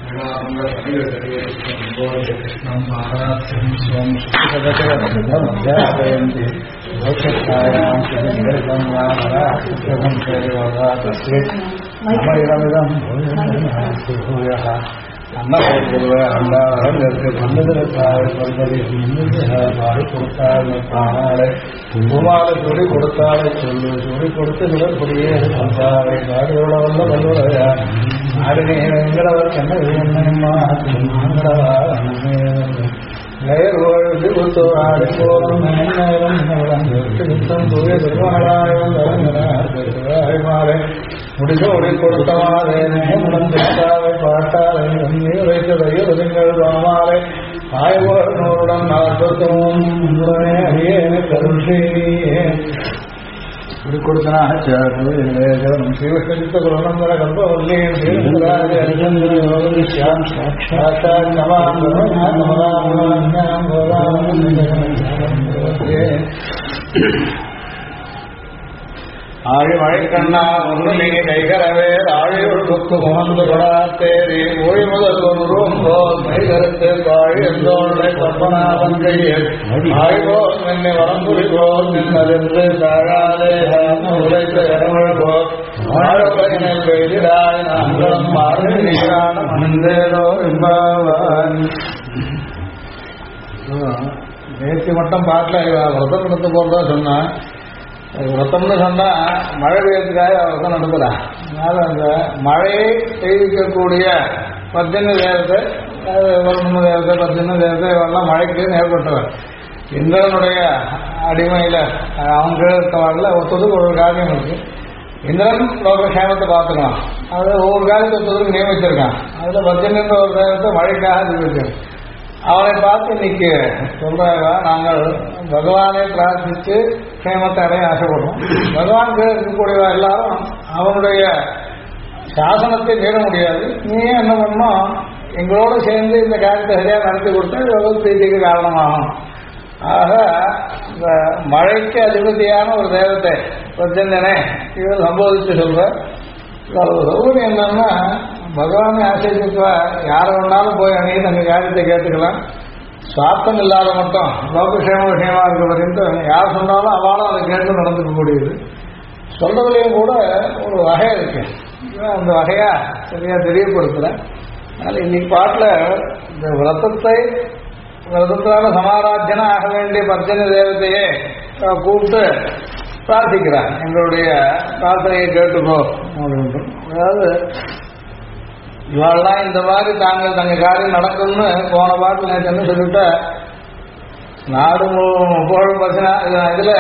कृष्णं आराध्यं स्वं सुखदशरथमध्यापयन्ति लोकच्छायां सुखं वामराहं तस्य ममैरमिदं भूयः अन्नपूर्व அண்டாரங்களுக்கு பன்னதிரத்தாய் பல்வரி பாடி கொடுத்தாள் பாடாளை பூமாலை சொல்லி கொடுத்தாளை சொல்லு சொல்லி கொடுத்து நிலப்படியே வந்தாளை காடியோட வந்த வல்லுறையா நாடுகளவர் கண்ணம்மா முடிசோடி கொடுத்தவாறே முடந்தாவை பாட்டாலை வைத்ததையுங்கள் பாமாலை ஆய்வோருடன் நாற்பத்தோம் அடியேன கருஷேயே இப்படி கொடுத்தனாச்சம் ஸ்ரீவிஷ்ணித்த குலநந்தர கல்பவல்லியம் ஸ்ரீராஜம் சாட்சாத் ஆழி மழை கண்ணா ஒன்று நீங்க கைகரவே ஆழியுள் கொத்து முகந்து கொடாத்தேரி ஒளி முதல் ஒன்றும் போல் மைகருத்து காழி எந்தோளை பற்பனாவன் கையில் ஆய்வோல் நின்னை வரம்புரி போல் நின்னதென்று தாழாதே உழைத்த இடங்கள் போல் வாழப்பயனில் பெய்திடாய் நாங்களும் மாறி நீரான மணந்தேரோ என்பான். நேற்று மட்டும் பாட்டில் விரதம் எடுத்து போறதா சொன்னா விரதம்னு சொன்னா மழை பெய்யறதுக்காக விரதம் நடத்துறான். அதனால அந்த மழையை பெய்விக்கக்கூடிய பத்தின தேவத்தை வருண தேவத்தை பத்தின தேவத்தை இவெல்லாம் மழைக்கு ஏற்பட்டவர். இந்திரனுடைய அடிமையில அவங்க இருக்கவாரில் ஒருத்தருக்கு ஒரு காரியம் இருக்கு. இந்திரன் லோகக்ஷேமத்தை பார்த்துக்கலாம். அது ஒவ்வொரு காரியத்தை ஒருத்தருக்கு நியமிச்சிருக்கான். அதுல பத்தின ஒரு தேவத்தை மழைக்காக நியமிச்சிருக்கான். அவனை பார்த்து இன்னைக்கு சொல்றாங்க, நாங்கள் பகவானை பிரார்த்தித்து க்ஷேமத்தை அடைய ஆசைப்படுறோம். பகவான் இருக்கக்கூடிய எல்லாரும் அவனுடைய சாசனத்தை மீற முடியாது. நீ என்ன பண்ணணும், எங்களோட சேர்ந்து இந்த காரியத்தை சரியாக நடத்தி கொடுத்தா பகவத்கீதைக்கு காரணமாகும். ஆக இந்த மழைக்கு அதிபதியான ஒரு தேவத்தை பிரச்சனை இவர் சம்போதித்து சொல்ற சௌகரியம் என்னன்னா, பகவானை ஆசைப்பா யாரை வேணாலும் போய் அன்னைக்கு தங்க காரியத்தை கேட்டுக்கலாம். சுவார்த்தம் இல்லாத மட்டும் லோகக்ஷேம விஷயமா இருக்க வரைக்கும் யார் சொன்னாலும் அவளும் அதை கேட்டு நடந்துக்கக்கூடியது. சொல்றதுலேயும் கூட ஒரு வகை இருக்கு. அந்த வகையா சரியா தெரியப்படுத்தல. அதனால இன்னைக்கு பாட்டில் இந்த விரதத்தால சமாராத்தியனா ஆக வேண்டிய பர்ஜன தேவத்தையே கூப்பிட்டு பிரார்த்திக்கிறார். எங்களுடைய பிரார்த்தனையை கேட்டுக்கோ அப்படின்னு. அதாவது இவாள்லாம் இந்த மாதிரி தாங்கள் தங்க காரியம் நடக்கும்னு போன பாட்டில் நேற்று சொல்லிவிட்ட நாடு புகழும் பசனா இதுல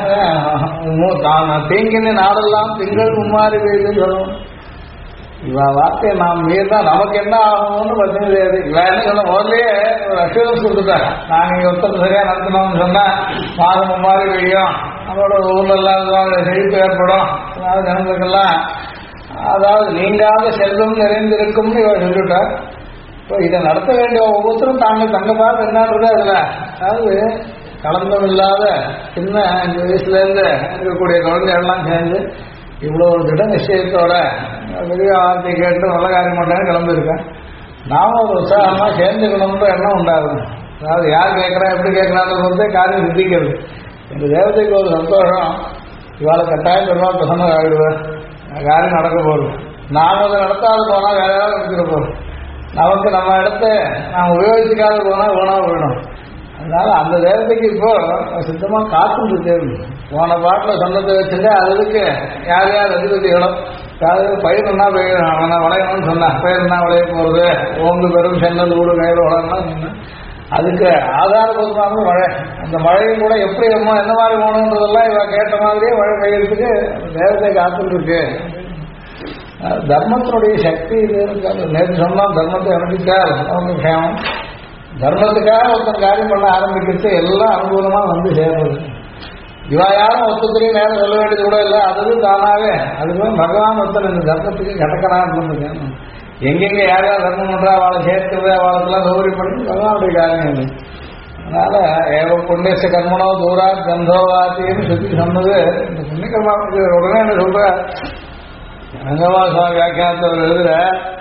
தீங்கின்னு நாடெல்லாம் திங்கள் மும்மாறி பெய்யுதுன்னு சொல்லணும். இவ வார்த்தையை நாம் மீறினா நமக்கு என்ன ஆகணும்னு பிரச்சனை தெரியாது. இவ என்ன சொன்ன முதல்லயே ஒரு அஷூரன்ஸ் கொடுத்துட்டாங்க. நாங்கள் இங்கே ஒருத்தர் சரியா நடத்தணும்னு சொன்னா மாதம் மும்மாறி பெய்யும், நம்மளோட ஊர்ல இல்லாத செழிப்பு ஏற்படும், அதாவது ஜனங்களுக்கெல்லாம் அதாவது நீங்காத செல்வம் நிறைந்திருக்கும்னு இவ சொல்லிவிட்டார். இப்போ இதை நடத்த வேண்டிய ஒவ்வொருத்தரும் தாங்கள் தங்க பார்த்து என்னன்றது அதுல அதாவது கலந்தம் இல்லாத சின்ன 5 வயசுல இருந்து இருக்கக்கூடிய குழந்தைகள்லாம் சேர்ந்து இவ்வளோ ஒரு திட நிச்சயத்தோட பெரிய வார்த்தை கேட்டு நல்ல காரியம் பண்ணேன்னு கிளம்பியிருக்கேன். நாமும் ஒரு உற்சாகமா சேர்ந்துக்கணும்ன்ற எண்ணம் உண்டாகும். அதாவது யார் கேட்கறா எப்படி கேட்கறான்னு பொறுத்தே காரியம் சிந்திக்கிறது. இந்த தேவதைக்கு ஒரு சந்தோஷம், இவாளை கட்டாயம் பெருமாள் பிரசன்ன ஆகிடுவார், காரியம் நடக்க போகுது. நாம் அதை நடத்தாது போனால் வேற யாராவது நடத்திட போகிறோம். நமக்கு நம்ம இடத்த நாம் உபயோகிச்சுக்காத போனால் வேணா போயிடும். அதனால அந்த தேவதைக்கு இப்போ சித்தமாக காத்துட்டு தேவை. போன பாட்டில் சொன்னதை வச்சுட்டு அதுக்கு யார் யார் அதிபதிகளோ அதாவது பயிர்னா விளையணும்னு சொன்னேன். பயிர்னா விளைய போகிறது, ஓங்கு பெரும் சென்னல் ஊடு கயிறு வளரணும்னு சொன்னேன். அதுக்கு ஆதாரபூர்வமான மழை. அந்த மழையும் கூட எப்படி என்ன மாதிரி போகணுன்றதெல்லாம் இவ கேட்ட மாதிரியே மழை பெய்யறதுக்கு தேவதை காத்துட்டு இருக்கு. தர்மத்தினுடைய சக்தி இது இருக்காது. நேற்று சொன்னால் தர்மத்தை அனுப்பிச்சார் அவங்க க்ஷேமம். தர்மத்துக்காக ஒருத்தன் காரியம் பண்ண ஆரம்பிக்கிறது எல்லாம் அனுகூலமா வந்து சேர்றது. இவா யாரும் ஒருத்தரையும் நேரம் சொல்ல வேண்டியது கூட இல்லை. அது தானாவே அதுக்கு பகவான் ஒருத்தர் இந்த தர்மத்துக்கு கடக்கறான்னு இருந்துருக்காங்க. எங்கெங்க யார் யார் தர்மம் பண்றா அவளை சேர்க்கிறது அவளுக்கெல்லாம் சௌகரியம் பண்ணி பகவானுடைய காரியம் இல்லை. அதனால ஏவ புண்ணியச கர்மனோ தூரா கந்தோவாத்தின்னு சுத்தி சொன்னது இந்த புண்ணியகர்மாவுக்கு உடனே என்ன சொல்ற ரங்கவா சுவாமி வியாக்கியானத்தில் எழுதுற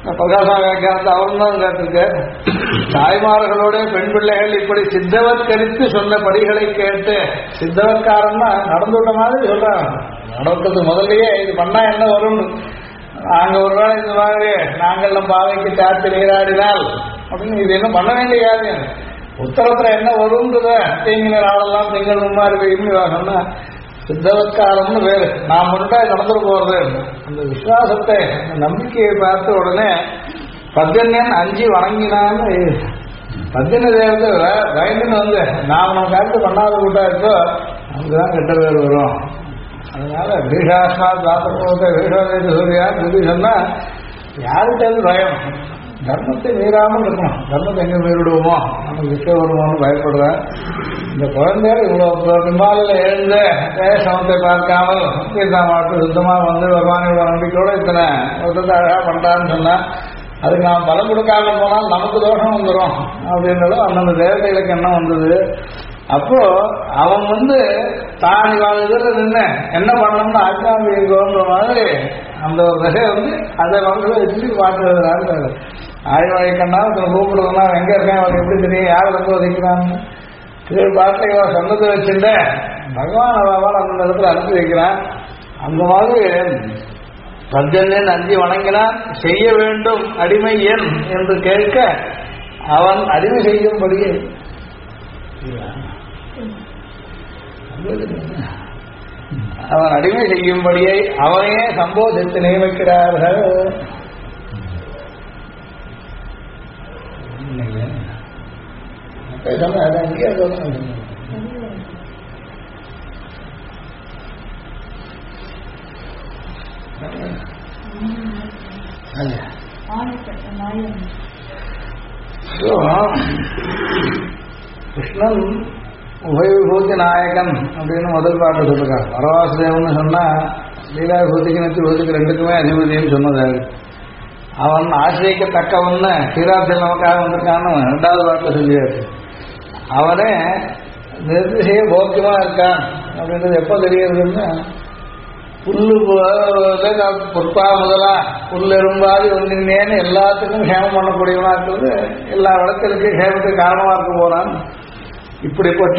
பிரகாச வியாக்கியானத்தை அவரும் தான் கேட்டிருக்க. தாய்மார்களோட பெண் பிள்ளைகள் இப்படி சித்தவத்கரித்து சொன்ன படிகளை கேட்டு, சித்தவத்காரன்னா நடந்துள்ள மாதிரி சொல்றாங்க. நடக்கிறதுக்கு முதல்லயே இது பண்ணா என்ன வரும், நாங்க ஒருவேளை இந்த மாதிரி நாங்கள் பாவைக்கு சாத்தி நீராடினால் அப்படின்னு இது என்ன பண்ண வேண்டிய காரியம். உத்தரத்துல என்ன வரும்ன்றத தீங்கின நாளெல்லாம் திங்கள் மும்மாறு வாசம்னா சித்தவத்காரம்னு வேறு. நான் முன்னாடி நடந்துட போறது அந்த விசுவாசத்தை அந்த நம்பிக்கையை பார்த்த உடனே பத்தியன் 5 வணங்கினான்னு பத்தின தேவத்தை பயந்துன்னு வந்து நான் உனக்கு கருத்து பண்ணாத கூட்டா இருக்கோ நமக்குதான் கெட்ட பேர் வரும். அதனால பீஷாஸ்மா தாத்தத்தை வீஷோதேது சூரியா புத்தி சொன்னா யாருக்கிட்ட பயம், தர்மத்தை மீறாமல் இருக்கணும். தர்மத்தை எங்க மீறிடுவோமோ நமக்கு விஷயம் வருவோம்னு பயப்படுறேன். இந்த குழந்தைகள் இவ்வளவு பிம்பாலில் எழுந்து சமத்தை பார்க்காமல் மாட்டு சுத்தமாக வந்து பகவானோட நம்பிக்கையோட இத்தனை ஒருத்தத்தை அழகா பண்றான்னு சொன்னா அதுக்கு நாம் பலம் கொடுக்காம போனால் நமக்கு தோஷம் வந்துடும் அப்படின்றதும் அந்தந்த தேவதைகளுக்கு என்ன வந்தது. அப்போ அவன் வந்து தான் இவாள் இதுல நின்று என்ன பண்ணணும்னு ஆச்சாமியோன்ற மாதிரி அந்த ஒரு விஷயம் வந்து அதை வந்து வச்சுட்டு பார்த்துறாரு. ஆய்வாழி கண்ணா கூப்பிடுறதுனா எங்க இருக்கேன் அவருக்கு எப்படி தெரியும், யாரை வந்து உதைக்கிறான்னு கீழ் பாட்டை இவன் சொன்னதை வச்சுட்டு பகவான் அவள் அந்த இடத்துல அனுப்பி வைக்கிறான். அந்த மாதிரி பத்தியன் 5 வணங்கினான். செய்ய வேண்டும் அடிமை என் என்று கேட்க அவன் அடிமை செய்யும்படியே அவன் அடிமை செய்யும்படியை அவனையே சம்போதித்து நியமிக்கிறார்கள். கிருஷ்ணன் உபயவிபூதி நாயகன் அப்படின்னு முதல் பாட்டு சொல்லிருக்காங்க. பரவாசுதேவன் சொன்னா லீலா விபூதிக்கு நெத்தி விபூதிக்கு ரெண்டுக்குமே அதிபதினு சொன்னது. அவன் ஆசிரியக்கத்தக்கவன்னு ஸ்ரீராத்தில் நமக்காக வந்திருக்கான்னு 2வது பாட்டில் சொல்லியாச்சு. அவனே நிர்திசைய போக்கியமா இருக்கான் அப்படின்றது எப்போ தெரியறதுன்னா புல்லு பொற்பா முதலா புல் எறும்பாது ஒன்றினேன்னு எல்லாத்துக்கும் ஹேமம் பண்ணக்கூடியவனா இருக்கிறது. எல்லா வழக்கிற்கும் ஹேமத்துக்கு காரணமா இருக்க போறான். இப்படிப்பட்ட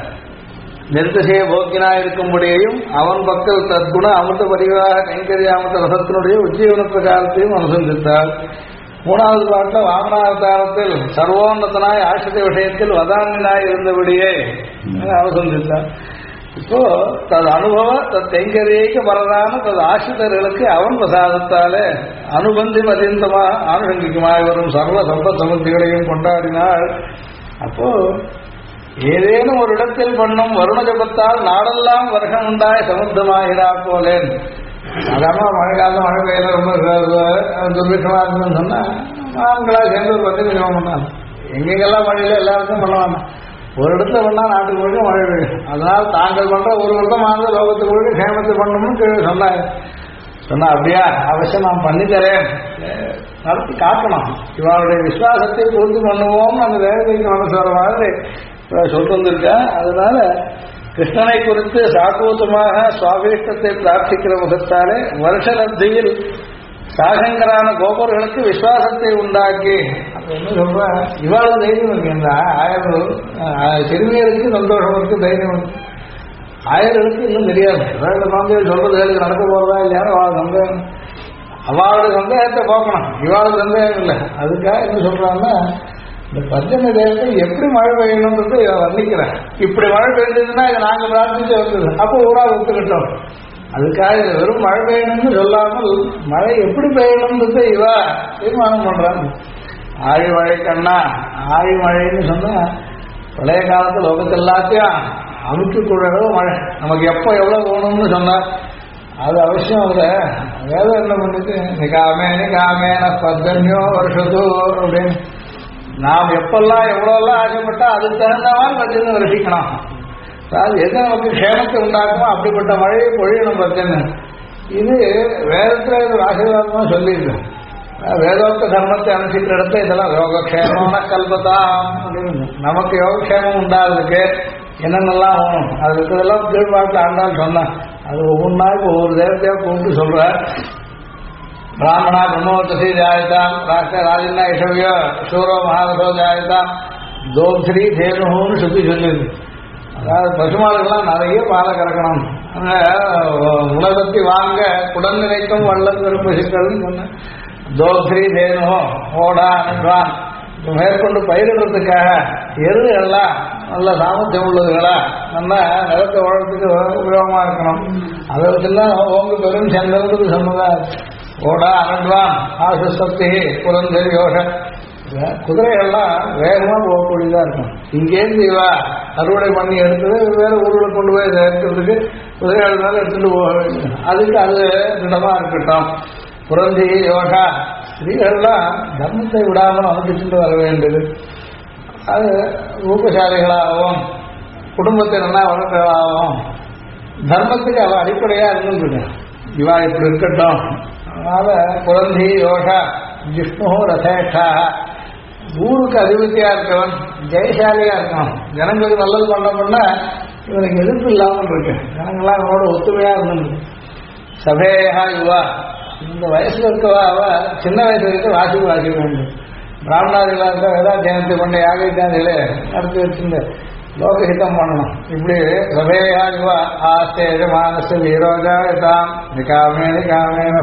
நிர்திசைய போக்கினா இருக்கும்படியையும் அவன் பக்கல் தற்குண அமிர்த பரிவாக கைங்கரிய அமிர்த ரசத்தினுடைய உஜ்ஜீவன பிரகாரத்தையும் அனுசந்தித்தார். 3வது பாட்டில் வாமனாவதாரத்தில் சர்வோன்னதனாய் ஆசிரிய விஷயத்தில் வதானினாய் இருந்தபடியே அனுசந்தித்தார். இப்போ தது அனுபவ கைங்கரியைக்கு வரதான தது ஆசிரியர்களுக்கு அவன் பிரசாதத்தாலே அனுபந்தி மதிந்தமாக ஆனுஷங்கிகமாய் வரும் சர்வ சம்பத் சமந்திகளையும் கொண்டாடினாள். அப்போ ஏதேனும் ஒரு இடத்தில் பண்ணும் வருண ஜபத்தால் நாடெல்லாம் வருஷம் உண்டாய் சமுத்திரமாகிறா போலேன். சாதாரண மழை காலம் மழை பெய்யல ரொம்ப துர்பிஷமா இருக்குன்னு சொன்னா ஆண்களா சேர்ந்து ஒரு 10 நிமிஷம் பண்ணாங்க. எங்கெங்கெல்லாம் மழையில எல்லாருக்கும் பண்ணுவாங்க. ஒரு இடத்துல பண்ணா நாட்டுக்கு முழுக்க மழை பெய்யும். அதனால தாங்கள் பண்ற ஒரு வருடமானது லோகத்துக்கு முழுக்க சேமத்தை பண்ணணும்னு சொன்னாங்க. சொன்னா அப்படியா அவசியம் நான் பண்ணித்தரேன், நடத்தி காட்டணும், இவருடைய விசுவாசத்தை பூர்த்தி பண்ணுவோம் அந்த வேலைக்கு மனசு வர மாதிரி சொல்லிட்டு வந்திருக்கா. அதனால கிருஷ்ணனை குறித்து சாக்குவத்தமாக சுவாபீஷ்டத்தை பிரார்த்திக்கிற முகத்தாலே வருஷலப்தியில் சாகங்கரான கோபர்களுக்கு விசுவாசத்தை உண்டாக்கி என்ன சொல்ற இவாள தைரியம் இருக்கு. இந்த 1000 சிறுமியருக்கு சந்தோஷம் இருக்கு, தைரியம் இருக்கு. 1000க்கு இன்னும் தெரியாது சொல்றது நடக்க போறதா இல்லையான்னு அவள் சந்தேகம். அவளோட சந்தேகத்தை போக்கணும், இவாளுக்கு சந்தேகம் இல்லை. அதுக்காக என்ன சொல்றாங்கன்னா இந்த பஞ்சம தேவத்தை எப்படி மழை பெய்யணும்ன்றது வர்ணிக்கிறேன். இப்படி மழை பெய்ஞ்சதுன்னா இதை நாங்க பிரார்த்திச்சு வந்தது அப்போ ஊரா ஒத்துக்கிட்டோம். அதுக்காக இதை வெறும் மழை பெய்யணும்னு சொல்லாமல் மழை எப்படி பெய்யணும்ன்றது இவா தீர்மானம் பண்றாங்க. ஆழிமழை கண்ணா, ஆழிமழைன்னு சொன்னா பழைய காலத்துல லோகத்து எல்லாத்தையும் அமுக்கிக்கூடிய அளவு மழை நமக்கு எப்போ எவ்வளவு வேணும்னு சொன்னா அது அவசியம். அதுல வேதம் என்ன பண்ணுது, நிகாமேன பத்தன்யோ வருஷத்தோ அப்படின்னு நாம் எப்பெல்லாம் எவ்வளோலாம் ஆசைப்பட்டா அதுக்கு தகுந்த மாதிரி பத்தின்னு வருஷிக்கணும். அதாவது எது நமக்கு க்ஷேமத்தை உண்டாக்குமோ அப்படிப்பட்ட மழையை பொழியணும் பத்தின்னு. இது வேதத்துல ஒரு ஆசீர்வாதமா சொல்லியிருக்கு. வேதோக்த தர்மத்தை அனுப்பிக்கிற இடத்துல இதெல்லாம் யோகக்ஷேமம்னா கல்பதா அப்படின்னு நமக்கு யோகக்ஷேமம் உண்டாகிறதுக்கு என்னென்னலாம் ஆகணும் அது இருக்கிறதெல்லாம் கீழ்பாட்டில் ஆண்டான்னு சொன்னேன். அது ஒவ்வொரு நாளுக்கு ஒவ்வொரு தேவத்தையா கூப்பிட்டு சொல்ற. பிராமணா பிரம்மோத்தசி ஜாயதாம் ராஜன்னா இஷவியோ சூரோ மகாரதோ ஜாயதாம் தோப்திரி தேனுன்னு சுத்தி சொல்லிது. அதாவது பசுமாடுகள்லாம் நிறைய பாலை கறக்கணும், உணவத்தி வாங்க குடன் நினைக்கும் வள்ளல் பெரும் பசுக்கள்னு சொன்னேன். தோப்திரி தேனு ஓடா அன்றான் மேற்கொண்டு பயிரிடுறதுக்காக எருதுகள்லாம் நல்ல சாமர்த்தியம் உள்ளதுகளா நல்லா நிலத்தை உழறதுக்கு உபயோகமா இருக்கணும். அதை வச்சுதான் ஓங்கு பெரும் சென்றது சொன்னதா. ஓடா அனன்வான் ஆசு சக்தி புலந்தெரி யோக குதிரைகள்லாம் வேகமா போகக்கூடியதா இருக்கும். இங்கேருந்து இவா அறுவடை பண்ணி எடுத்தது வேற ஊரில் கொண்டு போய் எடுக்கிறதுக்கு குதிரைகள் மேல எடுத்துட்டு போக வேண்டும். அதுக்கு அது திடமா இருக்கட்டும். புரந்தி யோகா ஸ்திரீகள்லாம் தர்மத்தை விடாமல் அனுப்பிச்சுட்டு வர வேண்டியது. அது ரூபசாலிகளாகவும் குடும்பத்தை நல்லா வளர்க்கலாகவும் தர்மத்துக்கு அவ அடிப்படையா இருந்துருக்கு. இவா இப்படி இருக்கட்டும். அதனால புரந்தி யோகா ஜிஷ்ணு ரசேஷா ஊருக்கு அதிபதியா இருக்கவன் ஜெயசாலியா இருக்கணும். ஜனங்களுக்கு நல்லது பண்ண இவனுக்கு எதிர்ப்பு இல்லாமல் இருக்கு. ஜனங்கள்லாம் அவனோட ஒத்துமையா இருந்துருக்கு. சபேயா யுவா இந்த வயசுல இருக்கவா அவ சின்ன வயசுல இருக்க வாசிக்க வேண்டும். பிராமணாதிகளா இருக்க வேதாத்தியானத்தை கொண்ட யாகைக்காந்திலே நடத்தி வச்சிருந்த லோகஹிதம் பண்ணணும். இப்படி சபேயா யுவா ஆஸ்தே மானச வீரோஜாயதாம் நிகாமே நிகாமேன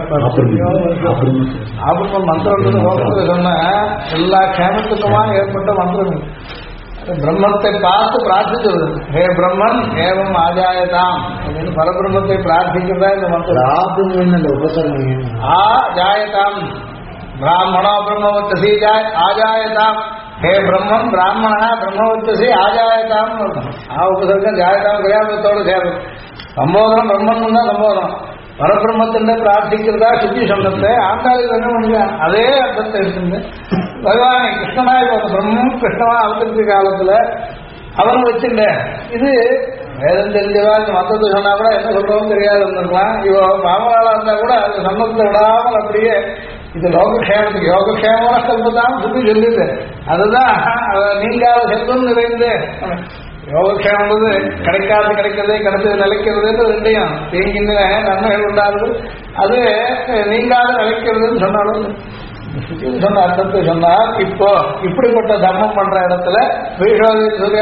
ஆபரண மந்திரம் லோகத்துல சொன்ன எல்லா க்ஷேமத்துக்குமா ஏற்பட்ட மந்திரம். பிரம்மத்தை பார்த்து பிரார்த்திக்கிறது. ஹே பிரம்மன் ஏவம் ஆஜாயதாம் அப்படின்னு பரபிரம்மத்தை பிரார்த்திக்கிறதா இந்த மந்திரம். உபசரணம் ஆஜாயதாம் பிராமணோ பிரம்மவத்தசி ஆஜாயதாம். ஹே பிரம்மன் பிராமணா பிரம்மவத்தசி ஆஜாயதாம். உபசர்க்கம் ஜாயதாம் கிரியாபத்தோடு சேரும். சம்போதனம் பிரம்மன் தான் சம்போதனம். பரபிரம்மத்தின் பிரார்த்திக்கிறதா சுத்தி சொன்னதை ஆண்டாளுக்கு என்ன பண்ணுங்க அதே அர்த்தத்தை எடுத்துங்க. பகவான் கிருஷ்ணனா பிரம்மம் கிருஷ்ணமா அவதரித்த காலத்துல அவன் வச்சுட்ட இது வேதம் தெரிஞ்சவா இந்த மத்தத்தை சொன்னா கூட என்ன சொல்றோம் தெரியாது இருந்திருக்கலாம். இவ பாமராளா இருந்தா கூட அது சம்மத்தை விடாமல் அப்படியே இது லோகக்ஷேமத்துக்கு யோகக்ஷேமான கல்பத்தான் சுத்தி சொல்லிட்டு அதுதான் நீங்காத செல்வம் நிறைந்து யோகக்ஷேமது கிடைக்கிறது கிடைச்சது நிலைக்கிறது ரெண்டையும் தீங்கின நன்மைகள் உண்டாது அது நீங்காத நிலைக்கிறதுன்னு சொன்னாலும் சொன்ன அர்த்தத்தை சொன்னார். இப்போ இப்படிப்பட்ட தர்மம் பண்ற இடத்துல வீஷாசனா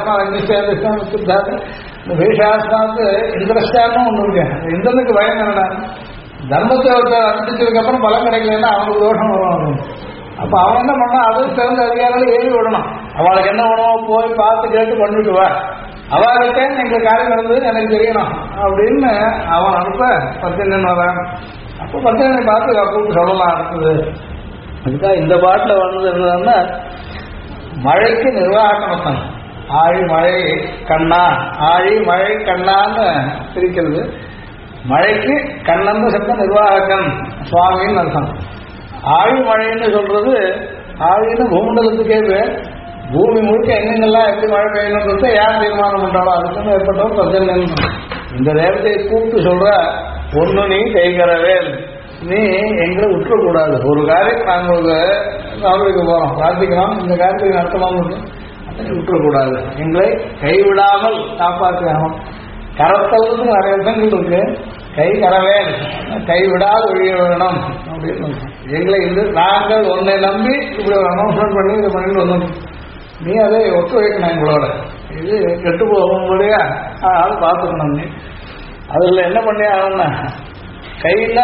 வீஷாசனாத்து இந்திரஸ்டான்னு ஒண்ணு இருக்கு. இந்திரனுக்கு பயம் என்னன்னா தர்மத்தை அனுப்பிச்சதுக்கு அப்புறம் பலம் கிடைக்கலன்னா அவனுக்கு தோஷம் வரும். அப்ப அவன் என்ன பண்ணா அது சிறந்த அதிகாரிகள் ஏறி விடணும். அவளுக்கு என்ன வேணுமோ போய் பார்த்து கேட்டு பண்ணிட்டு வா. அவர்கிட்ட எங்க காரியம் நடந்தது எனக்கு தெரியணும் அப்படின்னு அவன் அனுப்ப பத்தினன் வரான். அப்ப பத்தினனை பார்த்து கூப்பிட்டு சொல்லலாம் அடுத்தது. அதுக்காக இந்த பாட்டுல வந்தது என்னன்னா மழைக்கு நிர்வாகம். ஆழி மழை கண்ணா ஆழி மழை கண்ணான்னு பிரிக்கிறது. மழைக்கு கண்ணன் சப்தம் நிர்வாகன் சுவாமின்னு அர்த்தம். ஆழி மழைன்னு சொல்றது ஆழின்னு பூமண்டலத்துக்கே பேர். பூமி முழுக்க எங்கெங்கெல்லாம் எப்படி மழை பெய்யணுன்றத யார் தீர்மானம் பண்றாளோ அதுக்குன்னு ஏற்பட்டவன் பிரச்சனை. இந்த தேவதையை கூப்பிட்டு சொல்ற ஒண்ணு நீ கைகரவே நீ எங்களை விட்டுறக்கூடாது. ஒரு காரியம் நாங்களுக்கு போறோம் பிரார்த்திக்கிறோம் இந்த காரியத்தை நடத்தலாம்னு அதை விட்டுறக்கூடாது. எங்களை கைவிடாமல் காப்பாற்றணும். கரத்தலுக்கு நிறைய இடங்கள் இருக்கு. கை கரவேல் கைவிடாது ஒழிய வேணும் அப்படின்னு எங்களை இது நாங்கள் உன்னை நம்பி இப்படி ஒரு அனௌன்ஸ்மெண்ட் பண்ணி இதை பண்ணிட்டு வந்தோம். நீ அதை ஒத்துழைக்கணும் எங்களோட. இது கெட்டு போகும்போதே ஆள் பார்த்துக்கணும். நீ அதில் என்ன பண்ணி ஆகணும்னா கையில்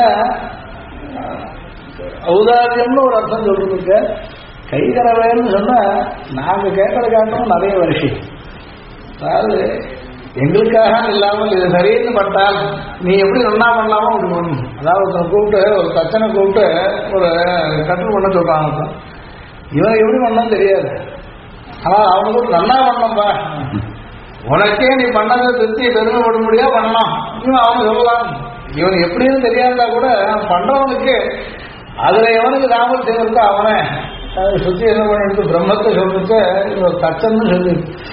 ஔதாரியம்னு ஒரு அர்த்தம் சொல்றதுக்கு கை கரவேல்னு சொன்னா நாங்கள் கேட்கற காட்டணும் நிறைய வருஷம். அதாவது எங்களுக்காக இல்லாமல் இது சரின்னு பட்டால் நீ எப்படி நல்லா பண்ணலாமோ அப்படி பண்ணணும். அதாவது ஒருத்தனை கூப்பிட்டு ஒரு தச்சனை கூப்பிட்டு ஒரு கட்டு பண்ண சொல்றாங்க. இவன் எப்படி பண்ணணும் தெரியாது. ஆனால் அவனுக்கு கூட நல்லா பண்ணப்பா உனக்கே நீ பண்ணதை திருப்தியை பெருமைப்பட முடியா பண்ணலாம் இவன் அவன் சொல்லலாம். இவன் எப்படின்னு தெரியாதா கூட பண்றவனுக்கு அதுல எவனுக்கு ராமத்தியம் இருக்கோ அவனை சுத்தி என்ன பண்ணிட்டு பிரம்மத்தை சொல்லிட்டு ஒரு தச்சன்னு சொல்லி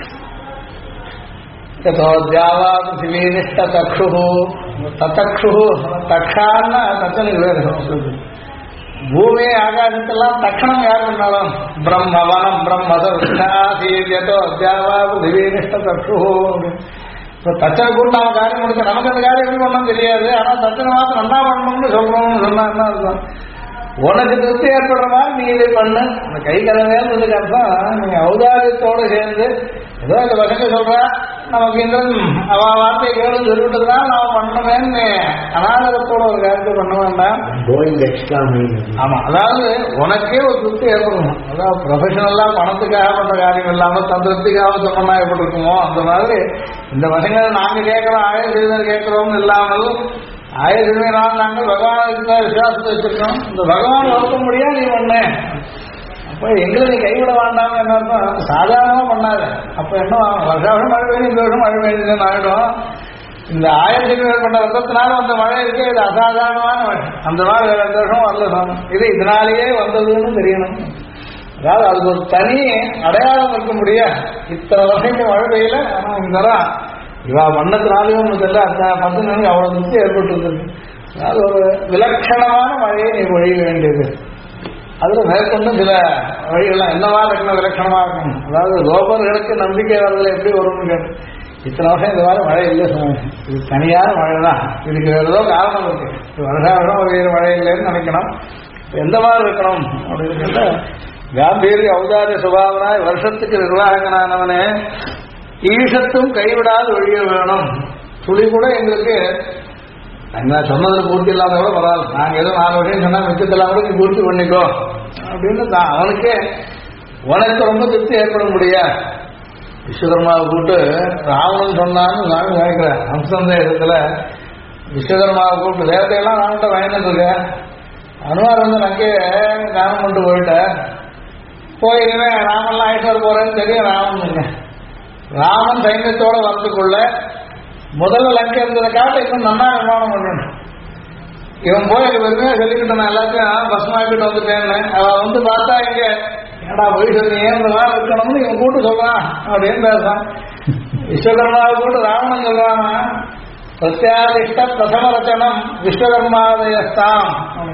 சிவீனிஷ்ட தக்ஷு தத்தக்ஷு தக்ஷான்னா தச்சனுக்கு வேறு பூமியை ஆகாசத்தெல்லாம் தட்சணம் யார் பண்ணாலும் பிரம்மவனம் பிரம்மதோ திவீனிஷ்ட தக்ஷு இப்போ தச்சனை கூட நாம காரியம் முடிச்ச நமக்கு அந்த காரியம் எப்படி பண்ணணும் தெரியாது. ஆனால் தச்சனை மாத்திரம் நல்லா பண்ணணும்னு சொல்றோம்னு சொன்னா என்ன இருக்கும்? உனக்கு திருப்தி ஏற்படுற மாதிரி நீ இதை பண்ணு. அந்த கை கலவையானதுக்கு அர்த்தம் நீங்க ஔதாரியத்தோடு சேர்ந்து ஏதோ இந்த பசங்க சொல்ற நமக்கு இந்த அவ வார்த்தையை கேளுன்னு சொல்லிவிட்டதுனால நாம பண்ணணுமேன்னு அனாதரத்தோட ஒரு காரியத்தை பண்ண வேண்டாம். ஆமா, அதாவது உனக்கே ஒரு திருப்தி ஏற்படணும். அதாவது ப்ரொஃபஷனலா பணத்துக்காக பண்ற காரியம் இல்லாம தந்திரத்துக்காக சொன்னா எப்படி இருக்குமோ அந்த மாதிரி இந்த பசங்க நாங்க கேட்கிறோம் ஆயிரம் கேட்கிறோம்னு இல்லாமல் ஆயிரமே நாங்கள் பகவானுக்கு விசுவாசத்தை வச்சிருக்கோம். இந்த பகவான் வளர்க்க முடியாது நீ பண்ண. அப்போ எங்களை நீ கைவிட வேண்டாம் என்ன அர்த்தம்? சாதாரணமா பண்ணாத. அப்ப என்ன வருஷம் மழை பெய்யும், இந்த வருஷம் மழை பெய்யுதுன்னு ஆயிடும். இந்த ஆயிரத்துக்கு மேற்பட்ட வருஷத்தினால அந்த மழை இருக்கு, இது அசாதாரணமான மழை. அந்த மாதிரி வேற எந்த வருஷம் வரல சாமி, இது இதனாலேயே வந்ததுன்னு தெரியணும். அதாவது அதுக்கு ஒரு தனி அடையாளம் இருக்க முடியாது. இத்தனை வருஷம் மழை பெய்யல, ஆனா இந்த தரம் இவா வண்ணத்தினாலேயும் ஒன்று தெரியல. அந்த பசங்களுக்கு அவ்வளவு திருப்தி ஏற்பட்டு. அதாவது ஒரு விலட்சணமான மழையை நீ ஒழிய வேண்டியது. அதுல மேற்கொண்டும் சில வழிகள்லாம் என்னவா இருக்கணும், விலட்சணமா இருக்கணும். அதாவது லோபர்களுக்கு நம்பிக்கை வரதுல எப்படி வரும்னு கேட்டு இத்தனை வருஷம் இந்த மாதிரி மழை இல்லை சொன்னாங்க. இது தனியான மழை தான், இதுக்கு வேற ஏதோ காரணம் இருக்கு. இது வருஷம் ஒரு மழை இல்லைன்னு நினைக்கணும். எந்த மாதிரி இருக்கணும் அப்படின்னு கேட்டா காம்பீரிய ஔதாரிய சுபாவனாய் வருஷத்துக்கு நிர்வாகனானவனே ஈஷத்தும் கைவிடாது ஒழிய வேணும். துளி கூட எங்களுக்கு நான் சொன்னதுல பூர்த்தி இல்லாத கூட பரவாயில்ல, நாங்க ஏதோ 4 வருஷம் சொன்னா மிச்சத்தெல்லாம் கூட நீ பூர்த்தி பண்ணிக்கோ அப்படின்னு தான் அவனுக்கே உனக்கு ரொம்ப திருப்தி ஏற்பட முடியாது. விஸ்வகர்மாவை கூப்பிட்டு ராவணன் சொன்னான்னு நான் நினைக்கிறேன். அம்சந்தேகத்துல விஸ்வகர்மாவை கூப்பிட்டு தேவத்தையெல்லாம் நான்கிட்ட வாங்கிட்டு இருக்கேன். அனுமார் வந்து நங்கே தானம் பண்ணிட்டு போயிட்டேன். போயிருவேன் ராமன்லாம் ஆயிட்டு போறேன்னு தெரியும். ராமன் சைன்யத்தோட வரதுக்குள்ள முதல்ல லங்கை இருந்ததை காட்ட இன்னும் நல்லா நிர்மாணம் பண்ணணும். இவன் போய் வெறுமையா சொல்லிக்கிட்டு நான் எல்லாத்தையும் பஸ்மாக்கிட்டு வந்துட்டேன்னு அவன் வந்து பார்த்தா இங்க ஏடா போய் சொல்லி ஏன் இருக்கணும்னு இவன் கூட்டு சொல்றான் அப்படின்னு பேசுறான். விஸ்வகர்மாவை கூட்டு ராவணன் சொல்றான் பிரத்யாதிஷ்ட பிரதம ரச்சனம் விஸ்வகர்மாதயஸ்தாம்.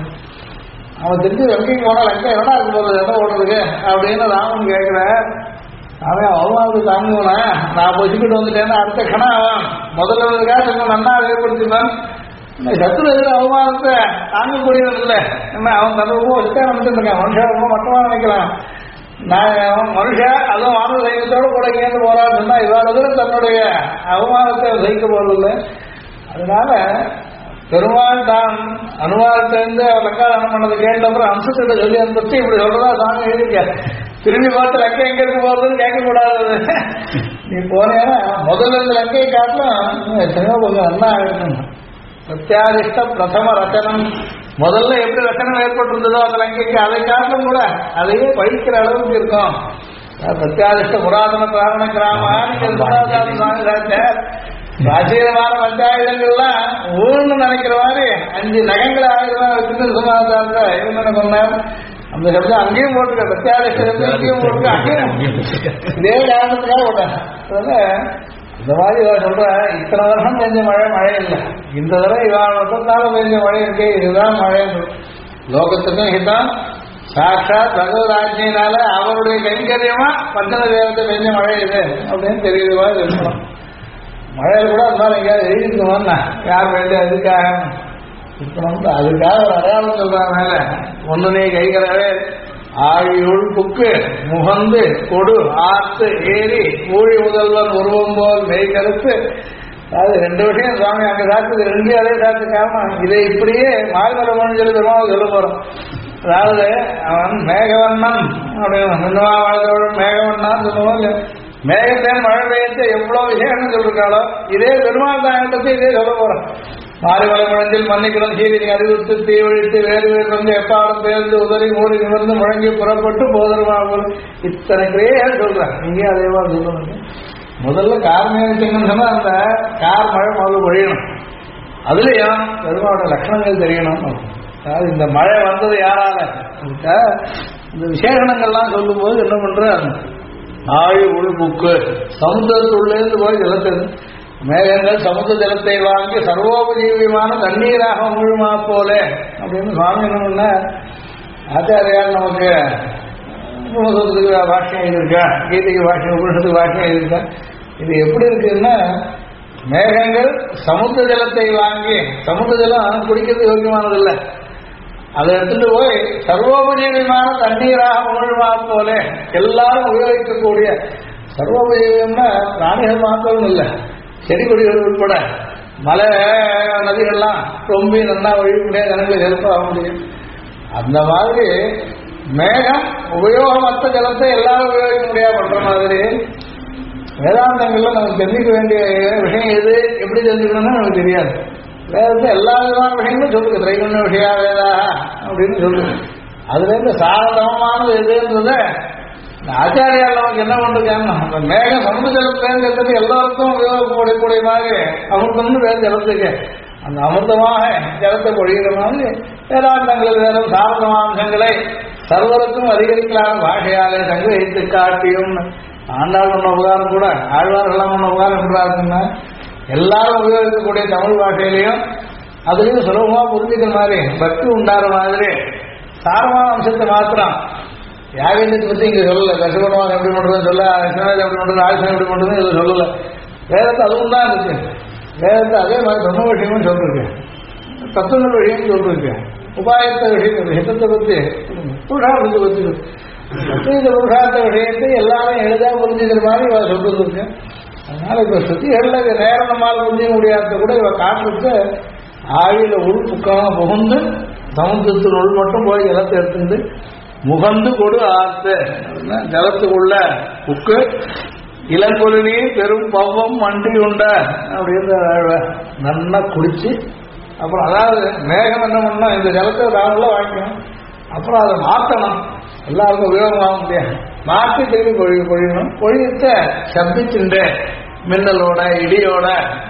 அவன் தெரிஞ்சு லங்கைக்கு போனா லங்கை எவ்வளோ இருக்கு போறது எதை ஓடுறதுக்கு அப்படின்னு ராமன் கேட்கிற. அவன் அவமானத்து தாங்குவன நான் பொசிக்கிட்டு வந்துட்டேன்னு அடுத்த கணம் அவன் முதல்ல இன்னும் நன்னா ஏற்படுத்தினான். சத்துரு எதிர அவமானத்தை தாங்கக்கூடியவன் இல்லை. என்ன அவன் தன்னும் வச்சுட்டே வந்துட்டு இருக்கான். மனுஷன் ரொம்ப மட்டமா நினைக்கிறான். நான் மனுஷன் அதுவும் ஆனந்த சைன்யத்தோடு கூட கேட்டு போறான்னு சொன்னா இவ்வாறு தன்னுடைய அவமானத்தை சகிக்க போறதில்லை. அதனால பெருமாள் தான் அனுமானத்திலிருந்து அவர் லங்காதானம் பண்ணதை கேட்டப்பறம் அம்சத்திட்ட சொல்லி அனுப்பிச்சு இப்படி சொல்றதா சாமி எழுதிக்க. திரும்பி பார்த்து லங்கை எங்க இருக்க போறதுன்னு கேட்கக்கூடாது. நீ போனேன்னா முதல்ல இருந்து லங்கையை காட்டலாம் எத்தனையோ கொஞ்சம் நல்லா ஆகிடணும். பிரத்யாதிஷ்ட பிரதம ரச்சனம் முதல்ல எப்படி ரச்சனம் ஏற்பட்டிருந்ததோ அந்த லங்கைக்கு அதை காட்டிலும் கூட அதையே பழிக்கிற அளவுக்கு இருக்கும். பிரத்யாதிஷ்ட புராதன பிராமண கிராம பிராச்சீனமான பஞ்சாயுதங்கள்லாம் ஊர்னு நினைக்கிற மாதிரி 5 நகங்களை 1000 வச்சுட்டு சுமாதாரத்தை இவங்க சொன்னார். அந்த சப்தம் அங்கேயும் போட்டுருக்க பிரத்யாதிஷ்டம் அங்கேயும் போட்டுருக்க அங்கேயும் இதே காரணத்துக்காக போட்டாங்க. இந்த மாதிரி இவ சொல்ற இத்தனை வருஷம் பெஞ்ச மழை இல்லை, இந்த தடவை இவாள் வருஷத்தால பெஞ்ச மழை இருக்கே இதுதான் மழை. லோகத்துக்கும் இதுதான் சாட்சாத் பகவதாஜினால அவருடைய கைங்கரியமா பஞ்சன தேவத்தை பெஞ்ச மழை இது அப்படின்னு தெரியுதுவா இருக்கணும். மழையில கூட அந்த மாதிரி எங்கேயாவது எழுதிக்கணும்னா யார் வேண்டிய அதுக்காக இருக்கணும். அதுக்காக ஒரு அடையாளம் சொல்றாங்க. மேல ஒன்று நீ கைகளவே ஆழியுள் புக்கு முகந்து கொடு ஆத்து ஏறி ஊழி முதல்வன் உருவம் போல் மெய் கருத்து. அதாவது 2 விஷயம் சுவாமி அங்க சாத்துது, 2 அதே சாத்து காரணம். இதை இப்படியே மார்கலமன்னு சொல்லி பெருமாள் சொல்ல போறோம். அதாவது அவன் மேகவண்ணன் அப்படின்னு வாழ்ந்தவன் மேகவண்ணான்னு சொல்லுவோம். மேகத்தேன் மழை பெய்யத்தை எவ்வளவு விஷயம்னு சொல்லிருக்காளோ இதே பெருமாள் தாயத்தை இதே சொல்ல போறோம். மாரிமலை முழஞ்சில் மன்னிக்கிடம் சீரி அறிவித்து தீ ஒழித்து வேறு வேறு வந்து எப்பாடும் பேர்ந்து உதறி மூடி நிமிர்ந்து முழங்கி புறப்பட்டு போதருமாகும் இத்தனை கிரேகள் சொல்றேன். நீங்க அதே மாதிரி சொல்லணும். முதல்ல கார் மேய்ச்சிங்கன்னு சொன்னா அந்த கார் மழை முதல்ல பொழியணும். அதுலயும் பெருமாளோட லட்சணங்கள் தெரியணும். அதாவது இந்த மழை வந்தது யாரால இந்த விசேஷணங்கள்லாம் சொல்லும் போது என்ன பண்ற ஆழி உள்புக்கு சமுத்திரத்துள்ளேருந்து போய் ஜலத்தது மேகங்கள் சமுத்திர ஜலத்தை வாங்கி சர்வோபஜீவியமான தண்ணீராக முழுமா போல அப்படின்னு சுவாமி என்ன பண்ண ஆச்சாரியால் நமக்கு உபநிஷத்துக்கு பாஷ்யம் எழுதியிருக்கா, கீதைக்கு பாஷ்யம் உபநிஷத்துக்கு பாஷ்யம் எழுதியிருக்கா. இது எப்படி இருக்குன்னா மேகங்கள் சமுத்திர ஜலத்தை வாங்கி, சமுத்திர ஜலம் குடிக்கிறது யோக்கியமானதில்லை, அதை எடுத்துட்டு போய் சர்வோபஜீவியமான தண்ணீராக முழுமா போல எல்லாரும் உபயோகிக்கக்கூடிய, சர்வோபஜீவியம்னா பிராணிகள் மாத்திரம் இல்லை, செடி கொடிகள் உட்பட மலை நதிகள்லாம் ரொம்ப நல்லா ஒழிக்கூடிய ஜனங்களுக்கு ஹெல்ப் ஆக முடியும். அந்த மாதிரி மேகம் உபயோகமற்ற ஜலத்தை எல்லாரும் உபயோகிக்க முடியாது பண்ற மாதிரி வேதாந்தங்கள்ல நமக்கு தெரிஞ்சுக்க வேண்டிய விஷயம் எது, எப்படி தெரிஞ்சுக்கணும்னு நமக்கு தெரியாது. வேதத்தை எல்லா விதமான விஷயங்களும் சொல்லுங்க, திரைகுண விஷயா வேதா அப்படின்னு சொல்லுங்க. அதுல இருந்து சாரதமமானது எதுன்றத ஆச்சாரியால் நமக்கு என்ன பண்றாங்க, அந்த மேகம் சமுதிர ஜலத்துலேருந்து எல்லாருக்கும் உபயோகப்படக்கூடிய மாதிரி அமிர்தம்னு வேறு ஜலத்துக்கு அந்த அமிர்தமாக ஜலத்தை பொழிகிற மாதிரி வேதாந்தங்கள் வேறும் சாரதமாம்சங்களை சர்வருக்கும் அதிகரிக்கலாம் பாஷையாலே சங்கிரகித்து காட்டியும். ஆண்டாள் பண்ண உபகாரம் கூட ஆழ்வார்கள்லாம் பண்ண உபகாரம் கூட இருக்குன்னா எல்லாரும் உபயோகிக்கக்கூடிய தமிழ் பாஷையிலையும் அதுலேயும் சுலபமாக புரிஞ்சுக்கிற மாதிரி பக்தி உண்டார மாதிரி சாரமான அம்சத்தை மாத்திரம் யாகத்தை பற்றி இங்கே சொல்லலை. தசபர்மான் எப்படி பண்ணுறதுன்னு சொல்ல, கிருஷ்ணராஜ் எப்படி பண்ணுறது, ஆயுஷம் எப்படி பண்ணுறதுன்னு இதில் சொல்லலை. வேதத்தை அதுவும் தான் இருக்கு. வேதத்தை அதே மாதிரி பிரம்ம விஷயமும் சொல்லிருக்கேன், தத்துவ விஷயமும் சொல்லிருக்கேன், உபாயத்த விஷயம் ஹிதத்தை பற்றி புருஷார்த்தத்தை பற்றி இந்த புருஷார்த்த விஷயத்தை எல்லாரும் எளிதாக புரிஞ்சுக்கிற மாதிரி இவ சொல்லிருக்கேன். அதனால இப்ப சுத்திகள்ல நேரம் நம்மால் புரிஞ்சிக்க முடியாத கூட இவ காட்டுக்கு ஆழியில உள் புக்கமாக புகுந்து சமுத்திரத்தின் உள் மட்டும் போய் ஜலத்தை எடுத்துட்டு முகந்து கொடு ஆத்து ஜலத்துக்குள்ள புக்கு இளங்கொலி பெரும் பவ்வம் மண்டி உண்ட அப்படின்னு நல்லா குடிச்சு அப்புறம் அதாவது மேகம் என்ன பண்ணணும், இந்த ஜலத்தை தாங்கள வாங்கிக்கணும், அப்புறம் அதை மாற்றணும், எல்லாருக்கும் உபயோகமாக முடியாது, மாற்றி திரும்பி பொழியணும். பொழியத்த சப்திச்சுண்டு மின்னலோட இடியோட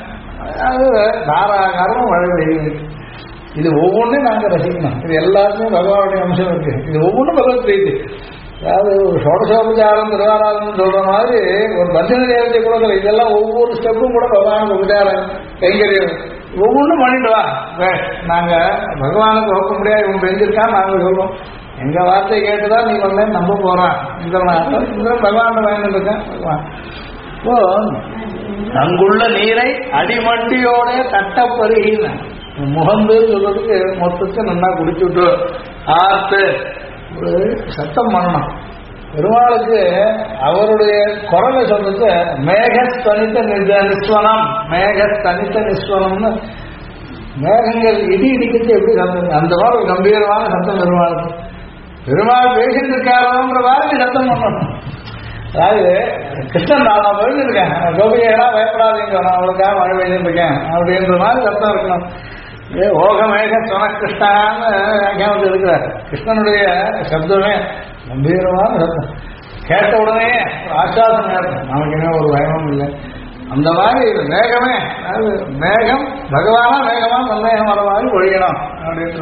அது தாராகாரமும் மழை பெய்யுது. இது ஒவ்வொன்றையும் நாங்கள் ரசிக்கணும். இது எல்லாருமே பகவானுடைய அம்சம் இருக்கு. இது ஒவ்வொன்றும் பகவத் பிரீதி. அதாவது ஒரு சோடசோபச்சாரம் திருவாராதனம் சொல்ற மாதிரி ஒரு பஞ்சன தேவத்தை கூட இல்லை. இதெல்லாம் ஒவ்வொரு ஸ்டெப்பும் கூட பகவானுக்கு உபச்சாரம் கைங்கரியம் ஒவ்வொன்றும் பண்ணிட்டு வா. நாங்க பகவானுக்கு ஒக்க முடியாது, இவங்க பெஞ்சிருக்கான்னு நாங்கள் சொல்றோம். எங்க வார்த்தையை கேட்டுதான் நீ வந்து நம்ப போறான். இந்திரன் பகவான் வாங்கிட்டு இருக்கேன். பகவான் இப்போ அங்குள்ள நீரை அடிமண்டியோட தட்டப்பருகின முகந்து சொல்றதுக்கு மொத்தத்தை நல்லா குடிச்சுட்டு ஆத்து ஒரு சத்தம் பண்ணணும். பெருமாளுக்கு அவருடைய குரலை சொல்றது மேகஸ்தனித்த நிஸ்வனம், மேகஸ்தனித்த நிஸ்வனம்னு மேகங்கள் இடி இடிக்கிறது எப்படி சத்தம், அந்த மாதிரி ஒரு கம்பீரமான சத்தம் பெருமாளுக்கு. பெருமாள் பேசிட்டு இருக்காரோன்ற மாதிரி சத்தம் பண்ணணும். அதாவது கிருஷ்ணன் நான் போயிருக்கேன், கோபிகையெல்லாம் பயப்படாதீங்க, நான் அவளுக்காக மழை பெய்ஞ்சிருக்கேன் அப்படின்ற மாதிரி சத்தம் இருக்கணும். ஓகமேக சொன கிருஷ்ணான்னு ஞாபகத்தில் இருக்கிறார். கிருஷ்ணனுடைய சப்தமே கம்பீரமான சத்தம், கேட்ட உடனே ஆச்சாசம் ஏற்படும், நமக்கு என்ன ஒரு பயமும் இல்லை. அந்த மாதிரி இது மேகமே, அதாவது மேகம் பகவானா மேகமா சந்தேகம் வர மாதிரி ஒழியணும் அப்படின்ற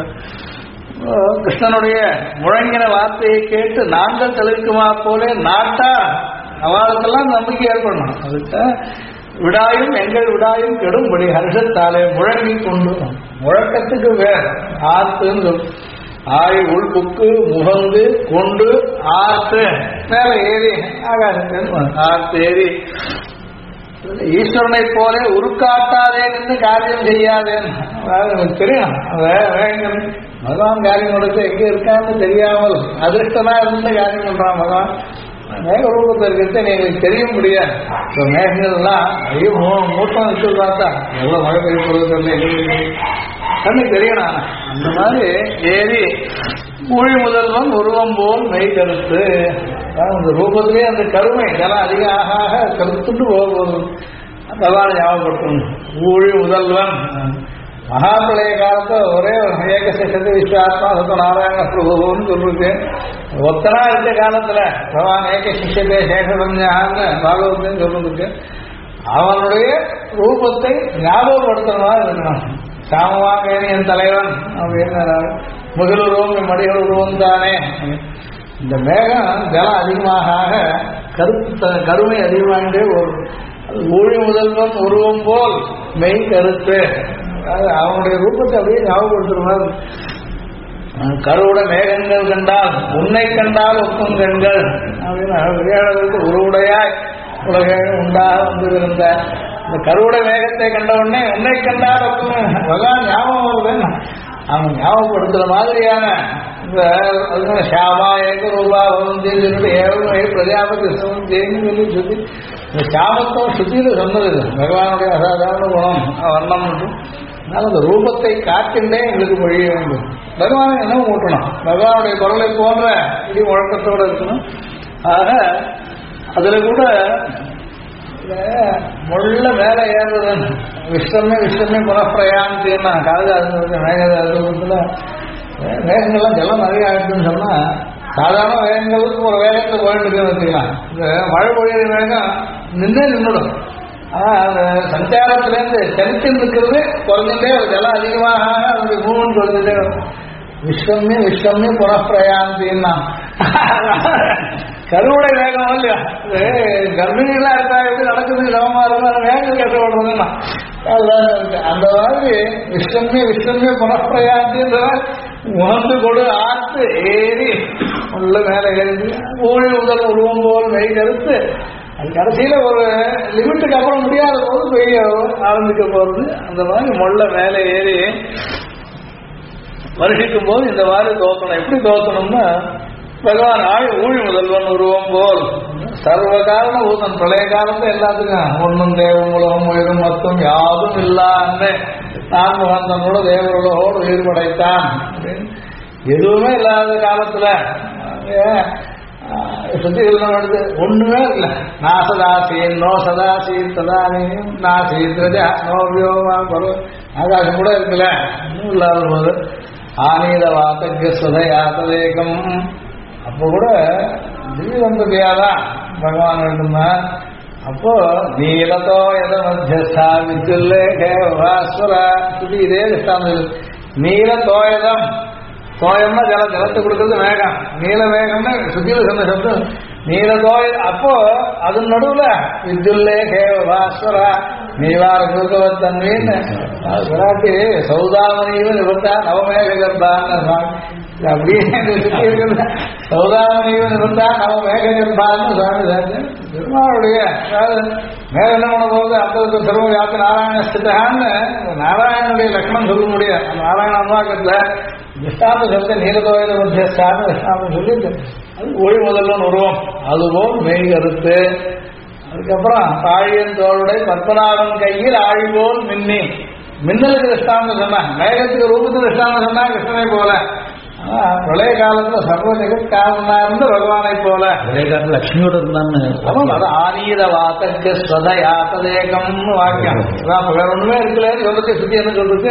கிருஷ்ணனுடைய முழங்கின வார்த்தையை கேட்டு நாங்கள் தெளிக்குமா போல நாட்டா அவளுக்கெல்லாம் நம்பிக்கை ஏற்படணும். அதுக்கு விடாயும் எங்கள் விடாயும் கெடும்படி ஹர்ஷத்தாலே முழங்கி கொண்டு முழக்கத்துக்கு வேற ஆத்துன்னு ஆய் உள்புக்கு முகந்து கொண்டு ஆத்து மேல ஏறி ஆகாசத்து ஆத்து ஏறி ஈஸ்வரனை போல உருக்காட்டாதே நின்று காரியம் செய்யாதேன்னு. அதாவது நமக்கு தெரியும் பகவான் காரியம் கொடுத்து எங்க இருக்கான்னு தெரியாமல் அதிர்ஷ்டமா இருந்து காரியம் பண்றான் பகவான். மேக ரூபத்தில் இருக்கிறது எங்களுக்கு தெரிய முடியாது. இப்போ மேகங்கள்லாம் ஐயோ மூட்டம் வச்சு பார்த்தா எவ்வளவு மழை பெய்ய போகிறது கண்ணுக்கு தெரியணும். அந்த மாதிரி ஏறி ஊழி முதல்வன் உருவம் போல் மெய் கருத்து, அந்த ரூபத்திலே அந்த கருமை இதெல்லாம் அதிக ஆக கருத்துட்டு போகுது. பகவானை ஞாபகப்படுத்தணும். ஊழி முதல்வன் மகாபிரளய காலத்தை ஒரே ஏக சக்தி விஸ்வாத்மா சத்த நாராயண பிரபுன்னு சொல்லிருக்கு. ஒத்தனா இருக்க காலத்துல பகவான் ஏக சிஷ்யத்தை சேஷபஞ்சான்னு பாகவத்தையும் சொல்லிருக்கு. அவனுடைய ரூபத்தை ஞாபகப்படுத்துறதா இருக்கணும். சாமவாங்கேனி என் தலைவன் அப்படின்னு முதல் உருவம் மடிகள் உருவம் தானே. இந்த மேகம் ஜலம் அதிகமாக கருமை அதிகமாகிட்டே ஒரு ஊழி முதல்வன் உருவம் போல் மெய் கருத்து, அவனுடைய ரூபத்தை அப்படியே ஞாபகப்படுத்துற மாதிரி. கருவுட மேகங்கள் கண்டால் உன்னை கண்டால் ஒக்கும் கண்கள் அப்படின்னு விளையாடுறதுக்கு உருவுடையாய் உலக உண்டாக வந்திருந்த இந்த கருவுட வேகத்தை கண்ட உடனே உன்னை கண்டால் பகவான் ஞாபகம் வருதுன்னு அவன் ஞாபகப்படுத்துற மாதிரியான இந்த ஷாமா ஏக ரூபா பவந்தேன்னு ஏவமே பிரஜாபதி சமந்தேன்னு சொல்லி இந்த சாமத்துவம் சுத்தியில சொன்னது இது பகவானுடைய அசாதாரண குணம் வர்ணம் மற்றும் அதனால அந்த ரூபத்தை காக்கின்றே எங்களுக்கு பொழிய வேண்டும். பகவானை என்ன ஊட்டணும், பகவானுடைய குரலை போன்ற இடி முழக்கத்தோடு இருக்கணும். ஆக அதுல கூட முள்ள மேல ஏறுறதுன்னு விஷ்டமே புனப்பிரயாந்தின்னா காலதாசன் மேகதாசத்துல வேகங்கள்லாம் ஜலம் நிறைய ஆயிடுதுன்னு சொன்னா சாதாரண வேகங்களுக்கு ஒரு வேகத்தை போயிட்டு இருக்குன்னு வச்சுக்கலாம். இந்த மழை பொழியிற வேகம் நின்றுடும். அந்த சஞ்சாரத்திலேருந்து செலுத்தி இருக்கிறது குறைஞ்சுட்டே ஜலம் அதிகமாக அதனுடைய பூமன் குறைஞ்சுட்டே விஸ்வமே புனப்பிரயாந்தின்னா கருவுடை வேகம் இல்லையா கர்ப்பிணிகளா இருக்கா எப்படி நடக்குது சமமா இருக்கும் அந்த வேகம் கஷ்டப்படுறதுன்னா அந்த மாதிரி விஸ்வமே புனப்பிரயாந்தின்ற உணர்ந்து கொடு ஆத்து ஏறி உள்ள மேல ஏறி ஊழி முதல் உருவம் போல் மெய் கருத்து அது கடைசியில ஒரு லிமிட்டுக்கு அப்புறம் முடியாத போது பெய்ய ஆரம்பிக்க போறது. அந்த மாதிரி முள்ள மேலே ஏறி வருஷிக்கும் போது இந்த மாதிரி தோத்தணும். எப்படி தோத்தணும்னா பகவான் ஊழி முதல்வன் உருவம் போல் சர்வ காரண ஊதன் பிரளய காலத்தை எல்லாத்துக்கும் ஒன்னும் தேவம் உலகம் உயிரும் மொத்தம் யாரும் இல்லான்னு நான் முகந்தனோட தேவர்களோடு உயிர் படைத்தான் அப்படின்னு எதுவுமே இல்லாத காலத்துல சுத்திகரணம் எடுத்து ஒண்ணுமே இல்லை. நான் சதாசீன் நோ சதாசீன் சதானீன் நாசீத்ரஜா நோ வியோமா பருவம் ஆகாசம் கூட இருக்குல்ல இன்னும் இல்லாத போது ஆனீத வாத்தக சுதையாத்ததேகம் அப்போ கூட திவ்ய தம்பதியாதான் பகவான் வேண்டுமா. அப்போ நீலத்தோ எத மத்தியஸ்தா வித்யுல்லேகேஸ்வரா சுதி இதே திஷ்டாந்தம் நீல தோயதம் தோயம்னா ஜலத்தை கொடுக்கறது வேகம் நீல வேகம்னு சுத்தியில சொன்ன சப்தம் நீல தோய. அப்போ அது நடுவுல வித்யுல்லேகேஸ்வரா நீவார குருகவத்தன்மைன்னு விராட்டி சௌதாமணியும் நிபுத்தா நவமேக கர்ப்பான்னு அப்படியே சுத்தி இருக்கிறது சௌதாமணியும் நிபுத்தா நவமேக கர்ப்பான்னு சுவாமி பெருமாளுடைய அதாவது மேல என்ன பண்ண போகுது அப்போது சர்வ யாத்து நாராயண ஸ்திதான்னு நாராயணனுடைய லக்ஷ்மணன் சொல்ல முடியாது. நாராயண அன்வாக்கத்துல திஷ்டாந்த சப்த நீலதோய மத்தியஸ்தான்னு திஷ்டாந்தம் சொல்லிட்டு அது ஒளி முதல்வன் உருவம் அதுபோல் மெய் கருத்து. அதுக்கப்புறம் தாழியன் தோளுடைய பத்மநாபன் கையில் ஆழி போல் மின்னி மின்னலுக்கு திஷ்டாந்தம் சொன்னாங்க. மேகத்துக்கு ரூபத்துக்கு திஷ்டாந்தம் சொன்னா கிருஷ்ணனை போல. பிரளய காலத்துல சர்வ ஜெகத்காரனா இருந்து பகவானை போல பிரளய காலத்துல லட்சுமியோட இருந்தான்னு ஆனீத வாத்தக்கு ஸ்வத யாத்ததேகம்னு வாக்கியம். வேற ஒண்ணுமே இருக்குல்ல சொல்றதுக்கு சுத்தி என்ன சொல்றதுக்கு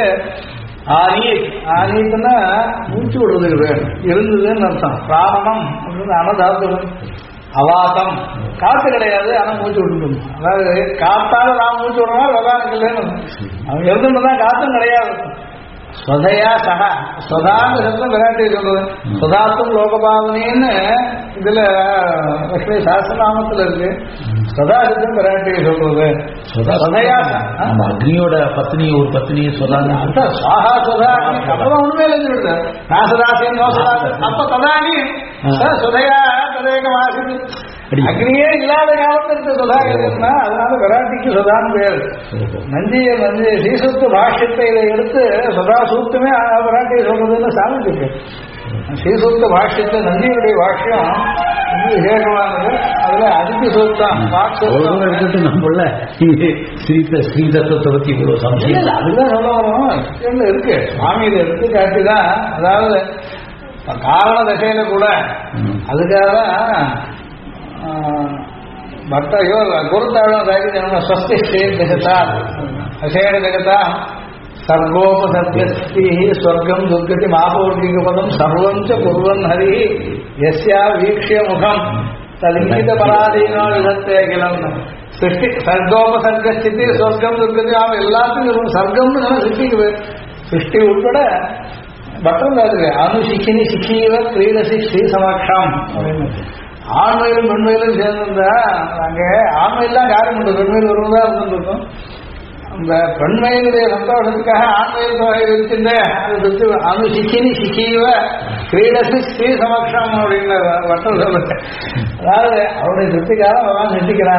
ஆனீத்துன்னா மூச்சு விடுறதுக்கு வேணும் இருந்ததுன்னு அர்த்தம். பிராணம் அனதாத்துவம் அவாத்தம் காத்து கிடையாது ஆனா மூச்சு விட்டுணும். அதாவது காத்தால நான் மூச்சு விடுறோம் பகவானுக்கு இல்லைன்னு அவன் இருந்துதான் காத்தும் கிடையாது. ஸ்வதையா சகா ஸ்வதான்னு சத்தம் விராட்டி சொல்றது ஸ்வதாத்தும் லோகபாவனின்னு இதுல லட்சுமி சாஸ்திரநாமத்துல இருக்கு. ஸ்வதா சத்தம் விராட்டி சொல்றது ஸ்வதையா அக்னியோட பத்னி ஒரு பத்னி சொல்லாங்க சாகா சொதா அப்பதான் உண்மையில சொல்லுது நான் சதாசின் அப்ப ததானி சுதையா ததேகம் ஆசிது அக்னியே இல்லாத காலத்திற்கு சுதா இருக்குன்னா அதனால விராட்டிக்கு சுதான் பேர். நஞ்சிய ஸ்ரீசுத்த பாஷ்யத்தை இதை எடுத்து சுதா சூக்தமே விராட்டியை சொல்றதுன்னு சாமிக்கு ஸ்ரீசூக்த பாஷ்யத்தை நந்தியுடைய பாஷ்யம் விசேஷமானது. அதுல அதிக சூக்தம் எடுத்துட்டு நம்மள ஸ்ரீதத்துவத்தை பத்தி இவ்வளவு சம்சயம் அதுதான் சொல்ல வரும் இருக்கு. சுவாமியில எடுத்து காட்டிதான் அதாவது காரண தசையில கூட அதுக்காக பக்தையோ குருத்தாழம் ஸ்வஸ்தி ஜெகதா அசேட ஜெகதா சர்வோபசத்யஸ்தி ஸ்வர்க்கம் துர்கதி மாபௌர்கிக பதம் சர்வம் ச குர்வன் ஹரி யஸ்யா வீக்ஷ்ய முகம் தலிங்கித பராதீனோ விதத்தே அகிலம் சிருஷ்டி சர்வோபசர்கஸ்தி ஸ்வர்க்கம் துர்கதி அவன் எல்லாத்துக்கும் சர்க்கம்னு நம்ம சிருஷ்டிக்கு பேர். சிருஷ்டி உட்பட பட்டம் இருக்கு அனுசிக்கினி சிக்கீவ கிரீடசி ஸ்ரீ சமக்ஷம் அப்படின்னு ஆண்மையிலும் பெண்மையிலும் சேர்ந்திருந்தா அங்க ஆண்மையெல்லாம் யாரும் உண்டு பெண்மையில் ஒருவதா இருந்துருக்கும். அந்த பெண்மையினுடைய சந்தோஷத்துக்காக ஆண்மையில் தொகை விரிச்சுட்டு அது அனுசிக்கினி சிக்கீவ கிரீடசி ஸ்ரீ சமக்ஷம் அப்படின்னு வட்டம் சொல்லுங்க. அதாவது அவருடைய திருப்திக்காக அவன் சிருஷ்டிக்கிறான்.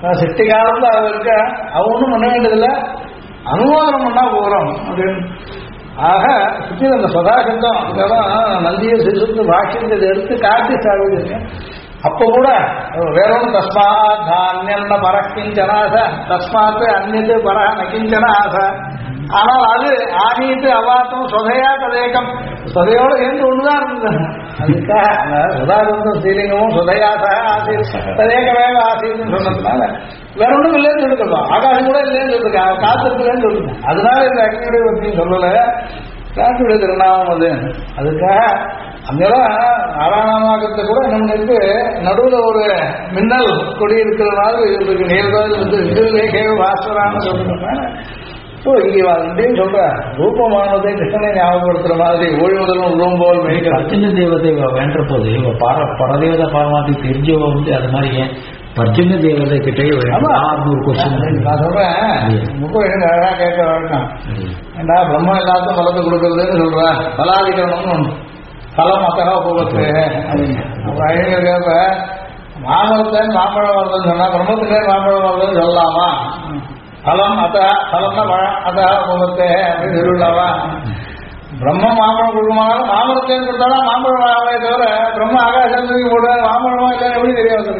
சிட்டி காலத்துல அவ இருக்க அவ ஒன்றும் பண்ண வேண்டியதில்லை, அனுமோதனம் பண்ணா போகிறோம் அப்படின்னு. ஆக சுற்றி அந்த சதாசப்தம் அதுக்கெல்லாம் நந்திய சிறுத்து பாஷ்யத்தை எடுத்து காட்டி சாப்பிடுங்க. அப்ப கூட வேற ஒன்றும் தஸ்மாத் தானியன்ன பரக்கிஞ்சனாச தஸ்மாத்து அந்நியது பர நகிஞ்சன ஆசை. ஆனால் அது ஆனீத்து அவாத்தம் சொதையா கதேக்கம் சொதையோடு சேர்ந்து ஒண்ணுதான் இருந்தது. அதுக்காக சதாசப்தம் ஸ்ரீலிங்கமும் சொதையாக ஆசை ததேகமாக ஆசைன்னு சொன்னதுனால வேற ஒன்றும் இல்லைன்னு சொல்லிருக்கோம். ஆகாசம் கூட இல்லைன்னு சொல்லிருக்கேன், காத்திருக்கலன்னு சொல்லிருக்கேன். அதனால இந்த அக்னியுடைய பற்றியும் சொல்லல, காற்றுடைய திருநாமம் அது. அதுக்காக அங்கெல்லாம் நாராயணமாகத்தை கூட நம்மளுக்கு நடுவில் ஒரு மின்னல் கொடி இருக்கிற மாதிரி இருக்கு. நேர்வாக பாஸ்வரான்னு சொல்றதுனால ஸோ இங்கே ரெண்டையும் சொல்ற ரூபமானதை கிருஷ்ணனை ஞாபகப்படுத்துற மாதிரி ஓய்வு முதலும் உள்ளம் போல் மெய்கிற அர்ஜுன தேவதை வேண்ட போது பரதேவதை பாரமாத்தி தெரிஞ்சவ வந்து அது மாதிரி ஏன் அர்ஜுன தேவதை கிட்டே ஒரு கொஸ்டின் நான் சொல்றேன். முப்பது எனக்கு அழகா கேட்க வழக்கம். ஏண்டா பிரம்ம எல்லாத்தையும் பலத்தை கொடுக்கறதுன்னு சொல்றேன். பலாதிகரணம்னு ஒன்று பலம் அத்தகா போகத்து அப்படின்னு. அப்ப அழகா கேட்ப மாமரத்தேன் மாம்பழம் வருதுன்னு சொன்னா பிரம்மத்திலே மாம்பழம் வருதுன்னு சொல்லலாமா? பலம் அத்தா பலம்னா பழம் அத்தகா போகத்தே அப்படின்னு சொல்லலாமா? பிரம்ம மாம்பழம் கொடுக்குமானாலும் மாமரத்தேன் கொடுத்தாலும் மாம்பழம் ஆகவே தவிர பிரம்ம ஆகாசத்துக்கு போடுற மாம்பழமா இல்லை எப்படி தெரியாது.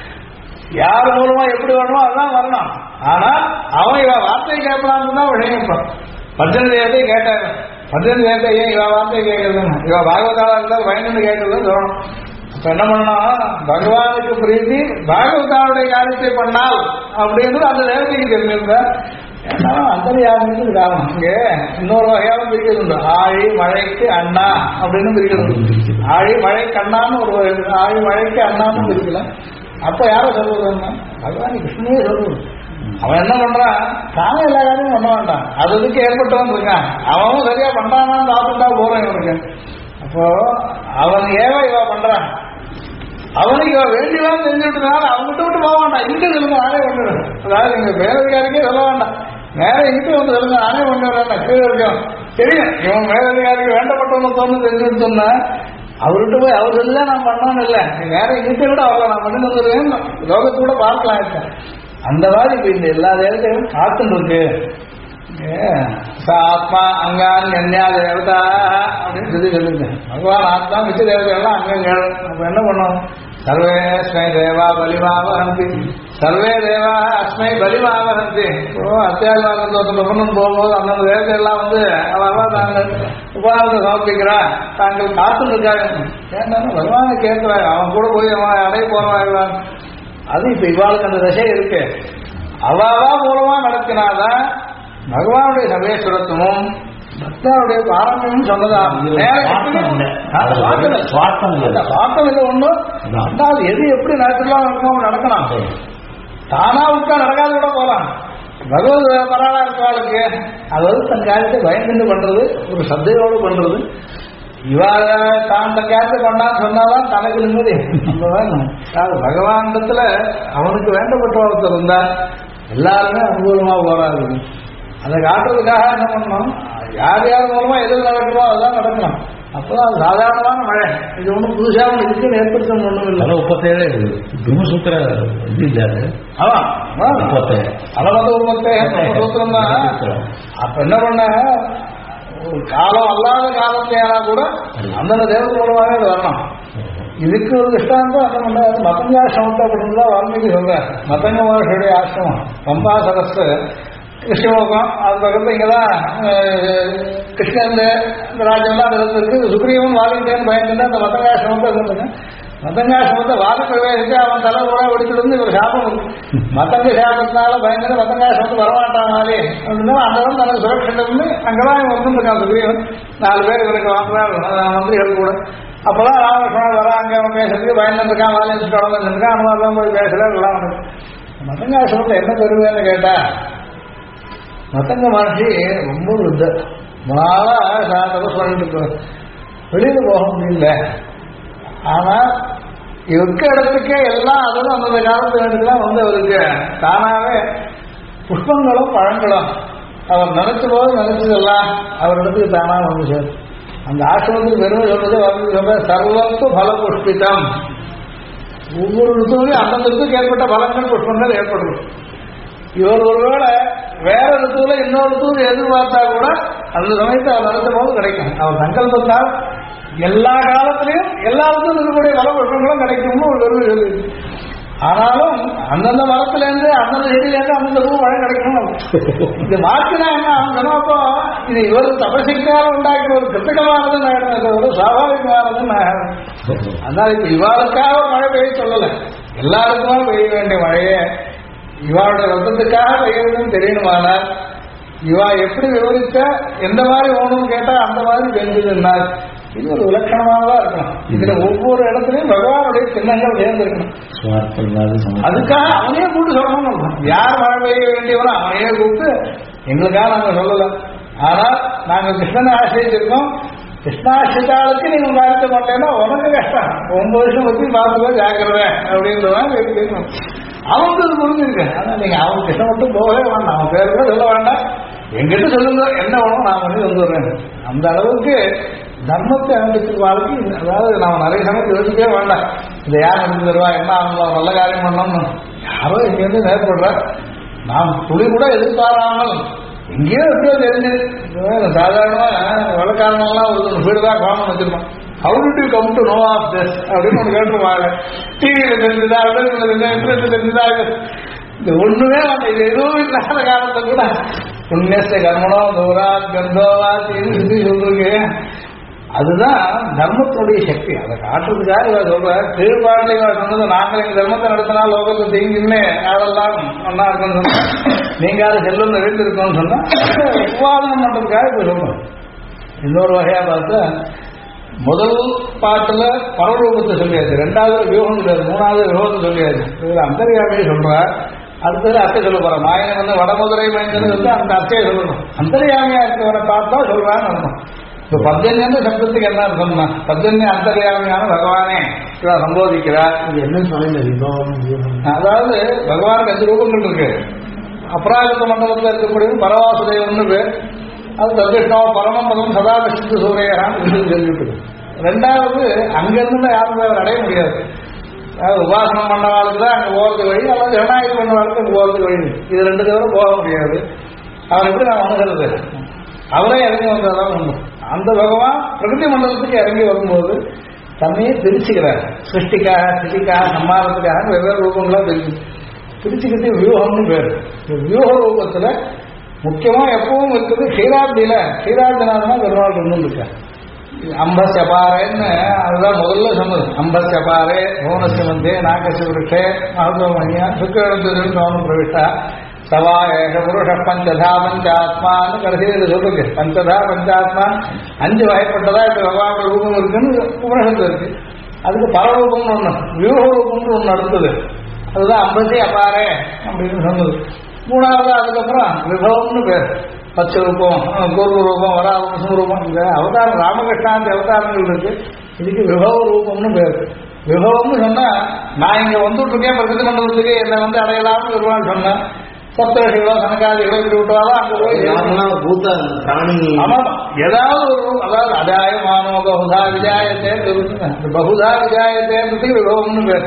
யார் மூலமா எப்படி வரணுமோ அதுதான் வரணும். ஆனா அவன் இவ வார்த்தை கேட்கலான்னு தான் விளையப்பான். பஞ்சன தேவத்தை கேட்டாங்க. பஞ்சன தேவத்தை ஏன் இவ வார்த்தையை கேட்கறதுன்னு இவ பாகவதாவா இருந்தால் பயந்து கேட்கறதுன்னு சொல்லணும். அப்ப என்ன பண்ணணும், பகவானுக்கு பிரீதி பாகவதாவுடைய காரியத்தை பண்ணால் அப்படின்றது அந்த தேவதைக்கு தெரிஞ்சிருந்த. ஏன்னா அந்தரியாமிக்கு காரணம். இங்கே இன்னொரு வகையாலும் பிரிக்கிறது. ஆழி மழைக்கு அண்ணா அப்படின்னு பிரிக்கிறது. ஆழி மழைக்கு அண்ணான்னு ஒரு ஆழி மழைக்கு அண்ணான்னு பிரிக்கல. அப்ப யார சொல்றதுன்னா பகவான் கிருஷ்ணனே சொல்றது. அவன் என்ன பண்றான், தானே எல்லா காரியமும் பண்ண வேண்டாம், அதுக்கு ஏற்பட்டவன் இருக்கான். அவனும் சரியா பண்றானான்னு பார்த்துட்டா போறேன் இவனுக்கு. அப்போ அவன் ஏவ இவ பண்றான், அவனுக்கு இவ வேண்டியதான் தெரிஞ்சுட்டதுனால அவங்ககிட்ட விட்டு போக வேண்டாம், இங்க சொல்லுங்க நானே பண்ணிடுறேன். அதாவது நீங்க மேலதிகாரிக்கே சொல்ல வேண்டாம், நேரம் இங்கிட்டு வந்து சொல்லுங்க நானே பண்ணிடுறேன். கீழே இருக்கும் தெரியும் இவன் மேலதிகாரிக்கு வேண்டப்பட்டவனு தோணு தெரிஞ்சுட்டு சொன்னா அவர்கிட்ட போய் அவர் இல்லை நான் பண்ணான்னு இல்லை, வேற இங்கிட்ட விட அவரை நான் பண்ணி வந்துடுவேன் லோகத்து கூட பார்க்கலாம் இருக்கேன். அந்த மாதிரி இப்ப இந்த எல்லா தேவத்தையும் காத்துன்னு இருக்கு. ஆத்மா அங்கான் என்யா தேவதா அப்படின்னு சொல்லி சொல்லுங்க. பகவான் ஆத்மா மிச்ச தேவதைகள்லாம் அங்கங்கள். அப்ப என்ன பண்ணோம், சர்வே அஸ்மை தேவா பலிமாவகந்தி சர்வே தேவா அஸ்மை பலிமாவகந்தி. இப்போ அத்தியாவசியம் பிரபந்தம் போகும்போது அந்தந்த தேவதை எல்லாம் வந்து அவா தாங்கள் உபாதத்தை சமர்ப்பிக்கிறா, தாங்கள் காத்துன்னு இருக்காங்க. ஏன்னா பகவானை கேட்கிறாங்க, அவன் கூட போய் அவன் அடைய போறவான். அது இப்ப இவாளுக்கு அந்த தசை இருக்கு. அவாவா மூலமா நடத்தினாதான் பகவானுடைய சமேஸ்வரத்துவம் பக்தனுடைய பாரம்பரியம் சொன்னதா. சுவார்த்தம் இல்லை ஒண்ணும். அதாவது எது எப்படி நடத்தலாம் இருக்குமோ நடக்கலாம். தானா விட்டா நடக்காத கூட போலாம். பகவத் பரவாயில்ல இருக்கவாளுக்கு அதாவது தன் காரியத்தை பயந்து பண்றது, ஒரு சத்தையோடு பண்றது. இவாக தான் தன் காரியத்தை பண்ணான்னு சொன்னாதான் தனக்கு நிம்மதி. பகவானிடத்துல அவனுக்கு வேண்டப்பட்ட ஒருத்தர் இருந்தா எல்லாருமே அனுகூலமா போறாரு. அதை காட்டுறதுக்காக என்ன பண்ணணும், யார் யார் மூலமா எது நடக்குமோ அதுதான் நடக்கணும். அப்பதான் அது சாதாரணமான மழை. இது ஒன்றும் புதுசா இதுக்குன்னு ஏற்படுத்தணும் ஒண்ணும் இல்லை. 37 பிரம்மசூத்திர இது இல்லாது. அதான் 37 சூத்திரம் தான். அப்ப என்ன பண்ண, ஒரு காலம் அல்லாத காலத்தையானா கூட அந்தந்த தேவதை மூலமாவே அது வரணும். இதுக்கு ஒரு திஷ்டாந்தம் என்ன பண்ண, மதங்காசிரமத்தை அப்படின்னுதான் வால்மீகி சொல்றார். மதங்க மகர்ஷியுடைய ஆசிரமம் பம்பா சரஸ்து கிருஷ்ணலோகம், அது பக்கத்துல இங்கதான் கிருஷ்ணன் இந்த ராஜ்யம்லாம் இருக்கு. சுக்ரீவன் வாலிட்டேன்னு பயந்துட்டு அந்த மதங்காசிரமத்தை இருந்துங்க. மதங்காசிரமத்தை வாதி பிரவேசித்து அவன் தலை கூட ஒடிச்சுட்டு வந்து ஒரு சாபம் இருக்கு. மதங்க சாபத்தினால பயந்துட்டு மதங்காசிரமத்துக்கு வரமாட்டான் மாதிரி அப்படின்னா அந்த தனக்கு சுரட்சிட்டு அங்கதான் இவன் வந்துருக்கான் சுக்ரீவன். 4 பேர் இவருக்கு வாங்குறான் மந்திரிகள் கூட. அப்பதான் ராமகிருஷ்ணன் வராங்க, அவன் பேசுறதுக்கு பயந்துருக்கான், வாலிச்சு தொடர்ந்துருக்கான். அந்த மாதிரிலாம் போய் பேசல எல்லாம் வந்து மதங்காசிரமத்தை என்ன பெறுவேன்னு கேட்டா, மத்தங்க மகர்ஷி ரொம்ப விருத்த நாளா தபஸ் பண்ணிட்டு வெளியில போக முடியல. ஆனா இருக்க இடத்துக்கே எல்லாம் அதுவும் அந்தந்த காலத்து வேண்டியதுலாம் வந்து அவருக்கு தானாவே புஷ்பங்களும் பழங்களும் அவர் நினைச்ச போது நினைச்சதெல்லாம் அவரிடத்துக்கு தானாக வந்து சேரும். அந்த ஆசிரமத்துக்கு பெருமை சொல்றது வந்து சொல்ற சர்வத்து பல புஷ்பிதம். ஒவ்வொரு ரித்துவிலையும் அந்தந்த ரித்துக்கு ஏற்பட்ட பலங்கள் புஷ்பங்கள் ஏற்படுது. இவர் ஒருவேளை வேற ரித்துவில இன்னொரு ரித்துவை எதிர்பார்த்தா கூட அந்த சமயத்தை அவர் நடத்தும் போது கிடைக்கும். அவர் சங்கல்பத்தால் எல்லா காலத்திலையும் எல்லாருக்கும் இருக்கக்கூடிய பல புஷ்பங்களும் கிடைக்கும்னு ஒரு வெறும் எழுது. ஆனாலும் அந்தந்த மரத்திலேருந்து அந்தந்த செடியிலேருந்து அந்தந்த பூ மழை கிடைக்கணும். இது மாற்றினா என்ன அவன் சொன்னப்போ இது இவர் தபசிக்காக உண்டாக்கிற ஒரு கிருத்தகமானதுன்னு ஆயிடும், ஒரு சுவாபாவிகமானதுன்னு ஆயிடும். அதனால இப்ப இவாளுக்காக மழை பெய்ய சொல்லலை, எல்லாருக்குமே பெய்ய வேண்டிய மழையே இவாளுடைய ரத்தத்துக்காக பெய்யறதுன்னு தெரியணுமானால் இவா எப்படி விவரித்த எந்த மாதிரி ஓணும்னு கேட்டா அந்த மாதிரி பெஞ்சதுன்னார். இது ஒரு விலட்சணமானதா இருக்கணும். இதுல ஒவ்வொரு இடத்துலயும் பகவானுடைய சின்னங்கள் சேர்ந்திருக்கணும். அதுக்காக அவனையே கூப்பிட்டு சொல்லணும். யார் மழை பெய்ய வேண்டியவனோ அவனையே கூப்பிட்டு எங்களுக்காக நாங்க சொல்லல. ஆனா நாங்க கிருஷ்ணனை ஆசிரியிருக்கோம், கிருஷ்ணாசிரித்தாளுக்கு நீங்க காரியத்தை மாட்டேன்னா உனக்கு கஷ்டம், 9 வருஷம் பத்தி பார்த்துக்கோ ஜாக்கிரதை அப்படின்றதான் இருக்கணும். அவனுக்கு அது புரிஞ்சிருக்கு. ஆனா நீங்க அவன் கிருஷ்ணன் மட்டும் போகவே வேண்டாம், அவன் பேர் கூட சொல்ல வேண்டாம், எங்கிட்ட சொல்லுங்க என்ன வேணும் நான் பண்ணி வந்துடுறேன். அந்த அளவுக்கு தர்மத்தை அனுப்பிச்சு வாழ்க்கை. அதாவது நாம நிறைய சமயத்தை யோசிக்கவே வேண்டாம், இதை யார் அனுப்பி தருவா, என்ன அவங்க நல்ல காரியம் பண்ணணும்னு. யாரோ இங்கேருந்து நேர்படுற நாம் துளி கூட எதிர்பாராமல் எங்கேயோ எப்படியோ தெரிஞ்சு சாதாரணமா வெள்ளக்காரனெல்லாம் ஒரு வீடுதான் காமன் வச்சிருக்கோம். How did you come to know of this? அப்படின்னு ஒன்று கேட்டுருவாங்க. டிவியில தெரிஞ்சுதா, இன்டர்நெட்ல தெரிஞ்சுதா, இது ஒண்ணுமே இது எதுவும் இல்லாத காலத்தை கூட புண்ணியத்தை கர்மனோ தூரா கந்தோவா சுத்தி சொல்றீங்க. அதுதான் தர்மத்தினுடைய சக்தி. அதை காட்டுறதுக்காக இவ சொல்ற கீழ்பாட்டில் இவ சொன்னது நாங்கள் எங்க தர்மத்தை நடத்தினா லோகத்தை தீங்குன்னு யாரெல்லாம் நல்லா இருக்குன்னு சொன்னா நீங்க அதை செல்லும் எழுந்திருக்கோம்னு சொன்னா உபாதனம் பண்றதுக்காக இப்ப சொல்றோம். இன்னொரு வகையா பார்த்தா முதல் பாட்டுல பரவரூபத்தை சொல்லியாச்சு, 2வது வியூகம் கிடையாது, 3வது வியூகத்தை சொல்லியாச்சு. இதுல அந்தரியாமையை சொல்ற, அடுத்தது அத்தை சொல்ல போற மாயனை வந்து வடமுதுரை மைந்தன்னு சொல்லி அந்த அத்தையை சொல்லணும். அந்தரியாமையா இருக்கவரை பார்த்தா சொல்றான்னு அர்த்தம். இப்ப பர்ஜன்ய சப்தத்துக்கு என்ன அர்த்தம்னா பர்ஜன்ய அந்தரியாமையான பகவானே சம்போதிக்கிறார். என்ன சொல்ல, அதாவது பகவானுக்கு 5 ரூபங்கள் இருக்கு. அபராகத்த மண்டலத்தில் இருக்கக்கூடிய பரவாசுதேவன்னு பேர். அது தர்கிருஷ்ணா பரமம் பதம் சதா கஷ்டித்து சூரியகான்னு சொல்லிட்டு. 2வது அங்கிருந்து யாரும் அவர் அடைய முடியாது. அதாவது உபாசனம் பண்ண வாழ்க்கை தான் அங்கே போகிறது வழி, அல்லது ஜனநாயகம் பண்ண வாழ்க்கை அங்கே போகிறது வழி. இது 2 தவிர போக முடியாது. அவர் எப்படி நான் அணுகிறது, அவரே இறங்கி வந்ததான் உண்டு. அந்த பகவான் பிரகிருதி மண்டலத்துக்கு இறங்கி வரும்போது தன்னையே பிரிச்சுக்கிறார். சிருஷ்டிக்காக சிருஷ்டிக்காக சம்மாரத்துக்காக வெவ்வேறு ரூபங்களா பிரிச்சுக்கிட்டு வியூகம்னு பேர். வியூக ரூபத்துல முக்கியமா எப்பவும் இருக்குது க்ஷீராப்தியில. க்ஷீராப்தினால்னா பெருமாள் இருந்தும் இருக்கார். அம்பஸ்யபாரேன்னு அதுதான் முதல்ல சொன்னது. அம்பஸ்யபாரே மோனஸ்ய மந்தே நாகசி விருஷே மகத்வமணியா சுக்கரத்து சோம பிரவிஷ்டா சவா ஏக புருஷ பஞ்சதா பஞ்சாத்மான்னு கடைசியில் சொல்லுங்க. பஞ்சதா பஞ்சாத்மா 5 வகைப்பட்டதா இப்ப பகவான் ரூபம் இருக்குன்னு உபனிஷத்து இருக்கு. அதுக்கு பரரூபம்னு ஒண்ணு, வியூக ரூபம்னு ஒண்ணு அடுத்தது. அதுதான் அம்பசி அபாரே அப்படின்னு சொன்னது. 3வது அதுக்கப்புறம் விபவம்னு பேர். பச்சை ரூபம், கூர்ம ரூபம், வராத ரூபம், இந்த அவதாரம் ராமகிருஷ்ணாந்தி அவதாரங்கள் இருக்கு. இதுக்கு விபவ ரூபம்னு பேர். விபவம்னு சொன்னா நான் இங்க வந்துட்டு இருக்கேன் பிரசித்தி மண்டலத்துக்கு என்னை வந்து அடையலாம்னு வருவான்னு சொன்னேன். சப்தரிஷிகளோ சனகாதிகளோ இப்படி விட்டுவாதான் அங்க போய் பூத்த பிராணி. ஆமா, ஏதாவது ஒரு அதாவது அதாயமானோ பகுதா விஜாயத்தே பகுதா விஜாயத்தேன்றதுக்கு விபவம்னு பேர்.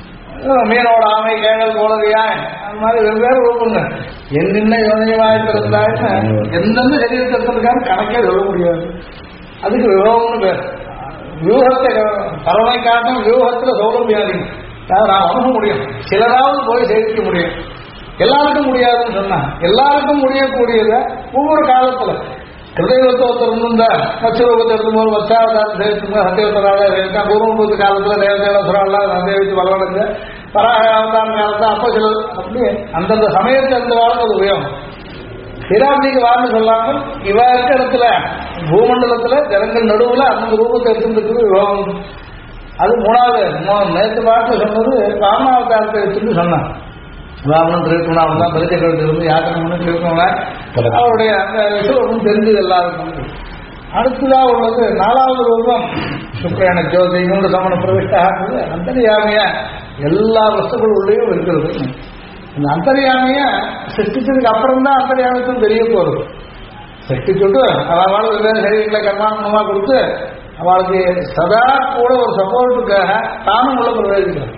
மீனோட ஆமை கேழல் கோலவியாய் அந்த மாதிரி வெவ்வேறு ரூபங்க என்னென்ன யோனியமாயிருந்தாருன்னு எந்தெந்த சரீரத்திற்கான கணக்கே சொல்ல முடியாது. அதுக்கு வியூகம்னு பேர். வியூகத்தை பறவை காட்டும் வியூகத்துல சௌலபியாதி நான் அணுக முடியும், சிலராவது போய் சேவிக்க முடியும். எல்லாருக்கும் முடியாதுன்னு சொன்னா எல்லாருக்கும் முடியக்கூடியத ஒவ்வொரு காலத்துல ஹிருதயத்தை இருந்த மச்சரூபத்தை எடுத்தும்போது மச்சாவதாரம் சேவிச்சுங்க, சத்தியவத்தராக சேவிச்சா பூர்வபூத்து காலத்துல தேவதேவசுராலாம் சேவிச்சு வளர்ந்து பராக அவதார காலத்தை அப்போ சில அப்படி அந்தந்த சமயத்தை இருந்த வாழ்க்கை அது உபயோகம். ஹிராந்திக்கு வாழ்ந்து சொல்லாமல் இவ இருக்க இடத்துல பூமண்டலத்துல ஜனங்கள் நடுவுல அந்த ரூபத்தை எடுத்துட்டு யோகம். அது 3வது நேற்று பாட்டு சொன்னது ராமாவதாரத்தை வச்சுன்னு சொன்னான். ராமன் திருக்கணும் தான் பரிச்சைகள் யாத்திரை திருக்கணும் அவருடைய அந்த விஷயம் தெரிஞ்சது எல்லாருக்கும். அடுத்ததா உள்ளது 4வது ரூபம் சுக்கிரன ஜோதி இன்னொரு சமண பிரவிஷ்டாக அந்தரியாமையா எல்லா வஸ்துக்கள் உள்ளேயும் இருக்கிறது. இந்த அந்தரியாமைய சிருஷ்டிச்சதுக்கு அப்புறம் தான் அந்தரியாமத்தும் தெரிய போறது. சிருஷ்டிச்சுட்டு அதாவது வெவ்வேறு சரீரங்களை கர்மானுமா கொடுத்து அவளுக்கு சதா கூட ஒரு சப்போர்ட்டுக்காக தானும் உள்ள பிரவேசிக்கிறோம்.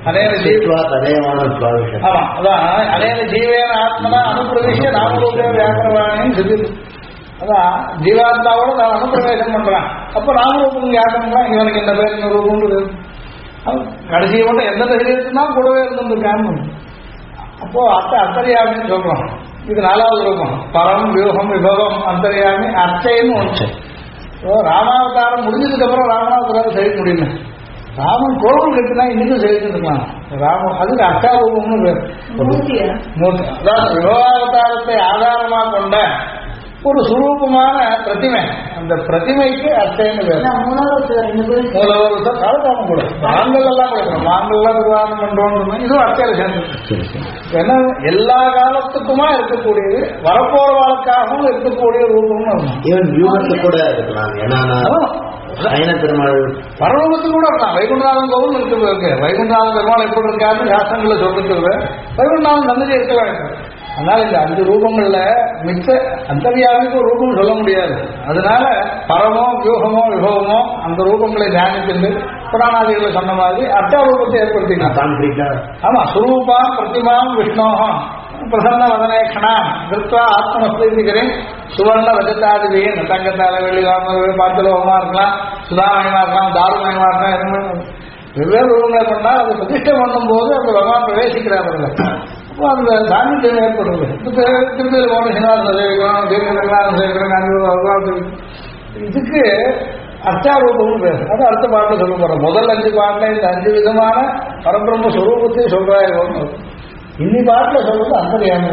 ஆமா, அதான் அநேக ஜீவேன ஆத்மனா அனுப்பிரவேசிய நாமரூபே வியாக்கரவாணின்னு சொல்லி, அதான் ஜீவாத்மாவோட நான் அனுப்பிரவேசம் பண்றேன். அப்ப நாமரூபம் வியாக்கரம்லாம் இவனுக்கு இந்த பேர் இந்த ரூபம் கடைசியை மட்டும் எந்த தைரியத்துனா கூடவே இருந்திருக்கான்னு. அப்போ அந்தரியாமின்னு சொல்றோம். இது 4வது ரூபம். பரம் வியூகம் விபவம் அந்தரியாமி அர்ச்சைன்னு ஒன்று. ராமாவதாரம் முடிஞ்சதுக்கு அப்புறம் ராமநாதராக செய்ய முடியல. ராமன் கோவில் கட்டினா இன்னைக்கும் செய்திருக்கலாம். ராமன் அதுக்கு அர்ச்சாரூபம்னு பேர். அதாவது விபவாவதாரத்தை ஆதாரமாக கொண்ட ஒரு சுரூபமான பிரதிமை. அந்த பிரதிமைக்கு அர்ச்சைன்னு பேர். மூலவர் காலத்தாமம் கூட மாங்கள் எல்லாம் கொடுக்கணும். மாங்கல்லாம் நிர்வாகம் பண்றோம். இதுவும் அர்ச்சையில சேர்ந்து ஏன்னா எல்லா காலத்துக்குமா இருக்கக்கூடியது, வரப்போற வாழ்க்காகவும் இருக்கக்கூடிய ரூபம்னு கூட இருக்கலாம். பரலோகத்துக்கு கூட இருக்கலாம். வைகுண்டநாதன் கோவில் இருக்கு. வைகுண்டநாதன் பெருமாள் எப்படி இருக்காருன்னு சாஸ்திரங்களை சொல்லிருக்கிறது. வைகுண்டநாதன் சந்ததி இருக்க வேண்டும். அதனால இந்த 5 ரூபங்கள்ல மிச்ச அந்தர்யாமிக்கு ஒரு ரூபம் சொல்ல முடியாது. அதனால பரமோ வியூகமோ விபவமோ அந்த ரூபங்களை தியானித்து புராணாதிகளை சொன்ன மாதிரி அர்த்தாரூபத்தை ஏற்படுத்திக்கலாம். ஆமா, சுரூபாம் பிரதிமாம் விஷ்ணோகம் பிரசன்ன வதனேக்ஷணாம் கிருத்வா ஆத்மஸ்திக்கிறேன் சுவர்ண ரஜத்தாதிபதியின் தங்கத்தால வெளியில் பாத்திரமா இருக்கலாம், சுதாமயமா இருக்கலாம், தாருமயமா இருக்கலாம். வெவ்வேறு ரூபங்களை பண்ணா அதை பிரதிஷ்டை பண்ணும் போது அந்த பகவான் பிரவேசிக்கிறார்கள். அப்போ அந்த சாநித்தியம் ஏற்படுறது. திருப்பதியில் போன சீனிவாசன் சேவிக்கிறோம், தீர்க்கநாதன் சேவிக்கிறோம். இதுக்கு அர்ச்சாரூபம்னு பேர். அது அடுத்த பாட்டில் சொல்ல போறோம். முதல் 5 பாட்டில் இந்த 5 விதமான பரபிரம்ம ஸ்வரூபத்தையும் சொல்றாங்க. இன்னி பாட்டில் சொல்றது அந்தர்யாமி.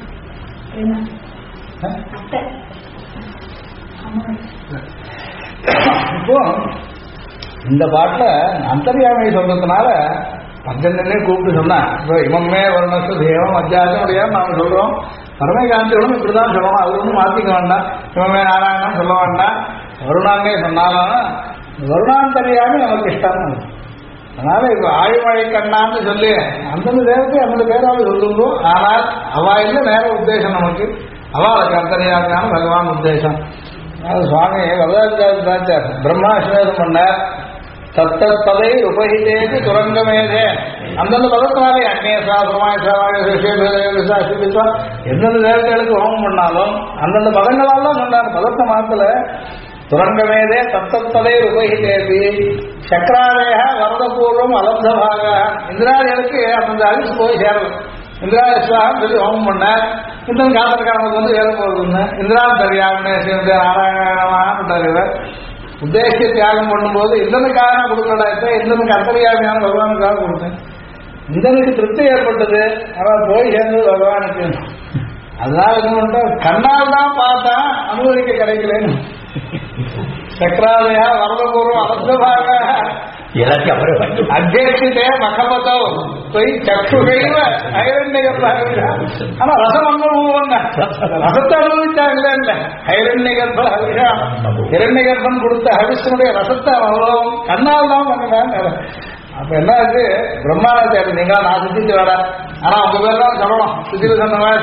இப்போ இந்த பாட்டில் அந்தர்யாமியை சொல்றதுனால பஞ்சனே கூப்பிட்டு சொன்னா, இப்போ இவமே வருணத்து தேவம் அத்தியாசம் முடியாது நாம சொல்றோம். பரமகாந்தியோடும் இப்படிதான் சொல்லணும். அது ஒன்றும் மாத்திக்க வேண்டாம். இவமே நாராயணன் சொல்ல வேண்டாம். வருணாங்கே சொன்னாலும் வருணாந்தரியாமி நமக்கு இஷ்டம். அதனால இப்ப ஆழிமழை கண்ணான்னு சொல்லி அந்தந்த தேவத்தை அந்த பேராவது சொல்லுவோம். ஆனால் அவா இல்லை நேர உத்தேசம் நமக்கு. அவளுக்கு அந்தரியாமியான பகவான் உத்தேசம். அதாவது சுவாமி வரதாச்சார் பிரம்மாஸ்வேதம் பண்ணார். தத்தத் பதை உபகிதேக்கு துரங்கமேதே அந்தந்த பதத்தினாலே அக்னேசா சுமாயசா எந்தெந்த தேவதைகளுக்கு ஹோமம் பண்ணாலும் அந்தந்த பதங்களால் தான் சொன்னார். பதத்தை மாத்தல துரங்கமேதே தத்தத் பதை உபகிதேபி சக்கராதேக வரதபூர்வம் அலப்தபாக இந்திராதிகளுக்கு அந்தந்த அரிசி போய் சேரல. இந்திராஸ்வாகம் சொல்லி ஹோமம் பண்ணார். இந்த காத்திரக்காரனுக்கு வந்து வேலை போகுதுன்னு இந்திரான் தெரியாமனே நாராயணமாட்டார். உத்தேசிய தியாகம் பண்ணும்போது இந்தனுக்காக கொடுக்கடா, இந்தனுக்கு அந்தரியாமையான பகவானுக்காக கொடுத்தேன். இந்தனுக்கு திருப்தி ஏற்பட்டது, ஆனால் போய் சேர்ந்தது பகவானுக்கு. அதனால என்ன கண்ணால் தான் பார்த்தா அனுபவிக்க கிடைக்கலன்னு சக்கராலயா வரதபூர்வம் அபத்தமாக அத்தியட்சித்தே மகபதோ போய் சக்குகைவ ஐரண்யகர்ப்ப. ஆனா ரசம் அனுபவம் ரசத்தை அனுபவிச்சாங்க இல்ல. ஐரண்யகர்ப்ப ஹவிஷா இரண்யகர்ப்பன் கொடுத்த ஹவிஷனுடைய ரசத்தை அனுபவம் கண்ணால் தான் பண்ணினாங்க. அப்ப என்ன இருக்கு பிரம்மாச்சாரி நீங்க நான் சுத்திட்டு வர, ஆனா உங்க பேர் தான் சொல்லணும் சுத்திட்டு சொன்ன மாதிரி.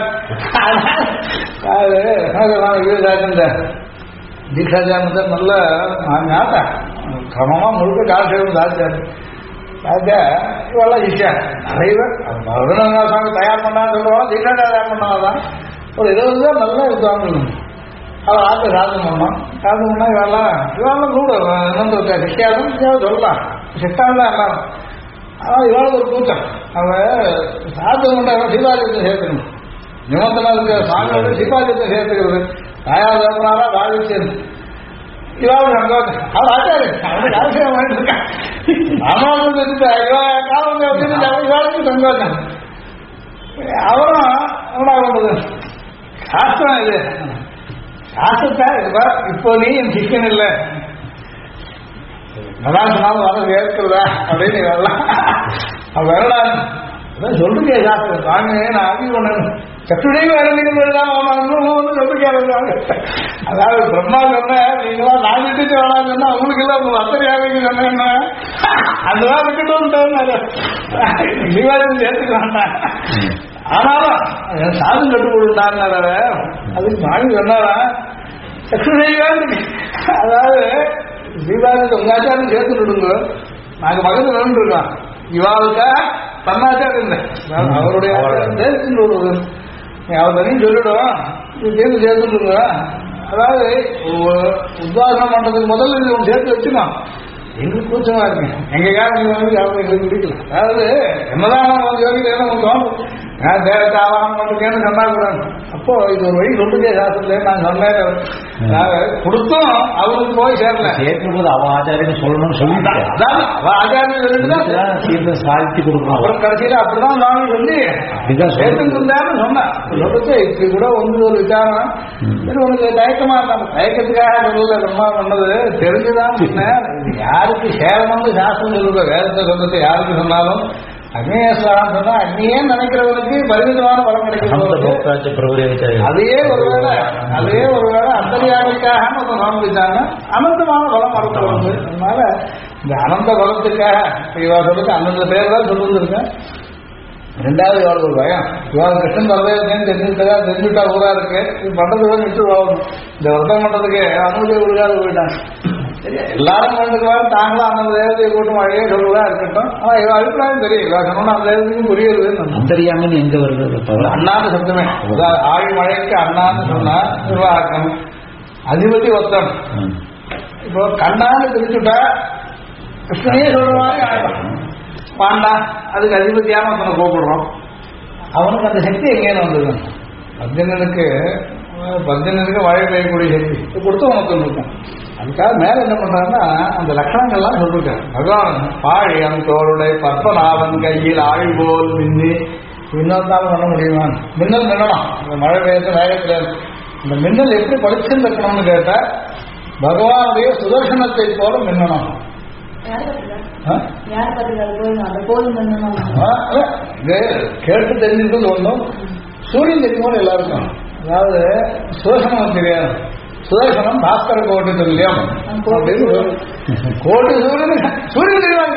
தீட்சாச்சாரம் நல்ல ஞாபக கிரமமா முழுக்க காலசேவம் சாச்சாரு ராஜா இவெல்லாம் ஈஸியா நிறைய ரகுநாதசாமி தயார் பண்ணான்னு சொல்லுவாங்க. தீட்சாச்சாரம் தயார் பண்ணாதான் ஒரு 20 பேர் நல்லா இருக்காங்க. அவள் ஆற்று சாதம் பண்ணோம். சாதம் பண்ணா இவெல்லாம் கூட இன்னொன்று சிஷ்டாலும் சொல்லலாம். சிஷ்டாலும் தான் எல்லாரும். ஆனால் இவாளுக்கு ஒரு கூட்டம். அவன் சாதம் பண்ண சிவாஜியத்தை சேர்த்துக்கணும். நிமந்தனா இருக்க சாமியோட சிவாஜியத்தை சேர்த்துக்கிறது தாயாரா பாதிச்சது. இவாளுக்கு சந்தோஷம். அவர் ஆச்சாரு அவனுக்கு அவசியம் வாங்கிட்டு இருக்கான். ராமாவுக்கு இவாளுக்கு சந்தோஷம். அவரும் என்ன பண்றது சாஸ்திரம் இது. சாஸ்திரத்தா இப்போ நீ என் சிக்கன் இல்லை நல்லா சொன்னாலும் வர ஏற்கிறதா அப்படின்னு வரலாம். வரலாம் சொல்லுங்க சாஸ்திரம் வாங்க நான் ஆகி கொண்டு சற்றுடையும் வேற நீங்கள் சொல்லுங்க. அதாவது பிரம்மா சொன்ன நீங்களா நான் விட்டுட்டு வேணாம் சொன்னா உங்களுக்கு எல்லாம் உங்க அத்தனையாக சொன்னேன்னா அதுதான் விட்டுட்டு நிவாரணம் சேர்த்துக்க வேண்டாம். ஆனாலும் சாதம் கட்டுக்கொண்டாரு அதுக்கு வாங்கி சொன்னாரா சற்றுடையும். அதாவது தீபாவளி உங்க ஆச்சாரம் சேர்த்து விடுங்க, நாங்க மகன் வேண்டிருக்கோம், இவாளுக்கா தன்னாச்சாரம் இல்லை, அவருடைய ஆச்சாரம் சேர்த்து விடுவது, அவர் தனியும் சொல்லிவிடுவோம், சேர்த்து சேர்த்துடுங்க. அதாவது உத்வாசனம் பண்றதுக்கு முதல்ல இது ஒன்று சேர்த்து வச்சுக்கோம். எங்களுக்கு கூச்சமா இருக்கு, எங்க யாரும் எங்களுக்கு பிடிக்கல. அதாவது என்னதான் நான் தேவத்தை ஆவாரம் பண்றேன்னு சொன்னா கூட, அப்போ இது ஒரு வழி சொல்லுதே சாஸ்திரத்துல நான் சொன்னேன். கொடுத்தும் அவருக்கு போய் சேரல, சேர்க்கும் போது அவ ஆச்சாரியம் சொல்லணும்னு சொல்லிட்டாங்க. அதான் அவ ஆச்சாரியம் சொல்லிட்டு சாதிச்சு கொடுக்கணும். அப்புறம் கடைசியில அப்படிதான் நானும் சொல்லி சேர்த்துட்டு இருந்தாருன்னு சொன்னேன். சொல்லிட்டு இப்படி கூட வந்து ஒரு விசாரம், உனக்கு தயக்கமா இருந்தாங்க, தயக்கத்துக்காக சொல்லல, ரொம்ப பண்ணது தெரிஞ்சுதான் சொன்னேன். யாருக்கு சேரணும்னு சாஸ்திரம் சொல்லுங்க, வேதத்தை சொல்றது யாருக்கு சொன்னாலும் அக்னியஸ்லாம் சொன்னா அக்னியே நினைக்கிறவனுக்கு பரிமிதமான பலம் கிடைக்கிறது. அதையே ஒருவேளை அந்தரியாமைக்காக நம்ம சமர்ப்பிச்சாங்க, அனந்தமான பலம் மறந்துடுவாங்க. அதனால இந்த அனந்த பலத்துக்காக இவா சொல்லுக்கு அந்தந்த பேர் தான் சொல்லிருக்கேன். ரெண்டாவது இவாளுக்கு ஒரு பயம், இவாள் கிருஷ்ணன் வரவேற்கன்னு தெரிஞ்சுட்டா ஊரா இருக்கு, இது பண்றது கூட நிட்டு போகணும், இந்த விரதம் பண்றதுக்கு அனுமதி கொடுக்காது போயிட்டாங்க. எல்லாரும் வேண்டுக்குவாரு, தாங்களும் அந்த தேவதையை கூட்டம் அழகே சொல்லுவதா இருக்கட்டும். ஆனா இவ அபிப்பிராயம் தெரியும், இவா சொன்னா அந்த தேவதைக்கும் புரியுது. அந்தரியாமன்னு எங்க வருது? அண்ணாந்து சப்தமே, ஆழி மழைக்கு அண்ணாந்து சொன்னா நிர்வாகம் அதிபதி ஒத்தம். இப்போ கண்ணான்னு பிரிச்சுட்டா கிருஷ்ணனே சொல்ற மாதிரி ஆயிடும். பாண்டா அதுக்கு அதிபதியான ஒருத்தனை கூப்பிடுறோம், அவனுக்கு அந்த சக்தி எங்கேன்னு வந்தது? பர்ஜனனுக்கு வாழை பெய்யக்கூடிய சக்தி கொடுத்து உனக்கு இருக்கும். அதுக்காக மேல என்ன பண்றாங்கன்னா அந்த லட்சணங்கள்லாம் சொல்லிருக்காரு பகவான். பாழியம் தோளுடைய பத்மநாபன் கையில் ஆழி போல் மின்னி, இன்னொருத்தாலும் பண்ண முடியுமா? மின்னல் மின்னலாம், இந்த மழை பெய்யறது வேகத்துல இந்த மின்னல் எப்படி பளிச்சுன்னு இருக்கணும்னு கேட்டா பகவானுடைய சுதர்சனத்தை போல மின்னணும். கேட்டு தெரிஞ்சுக்கிறது ஒன்றும், சூரியன் தெரியும் எல்லாருக்கும். அதாவது சுதர்சனம் தெரியாது, சுதர்சனம் பாஸ்கர கோட்டி துல்லியம் கோட்டி சூரியன் தெரியாங்க,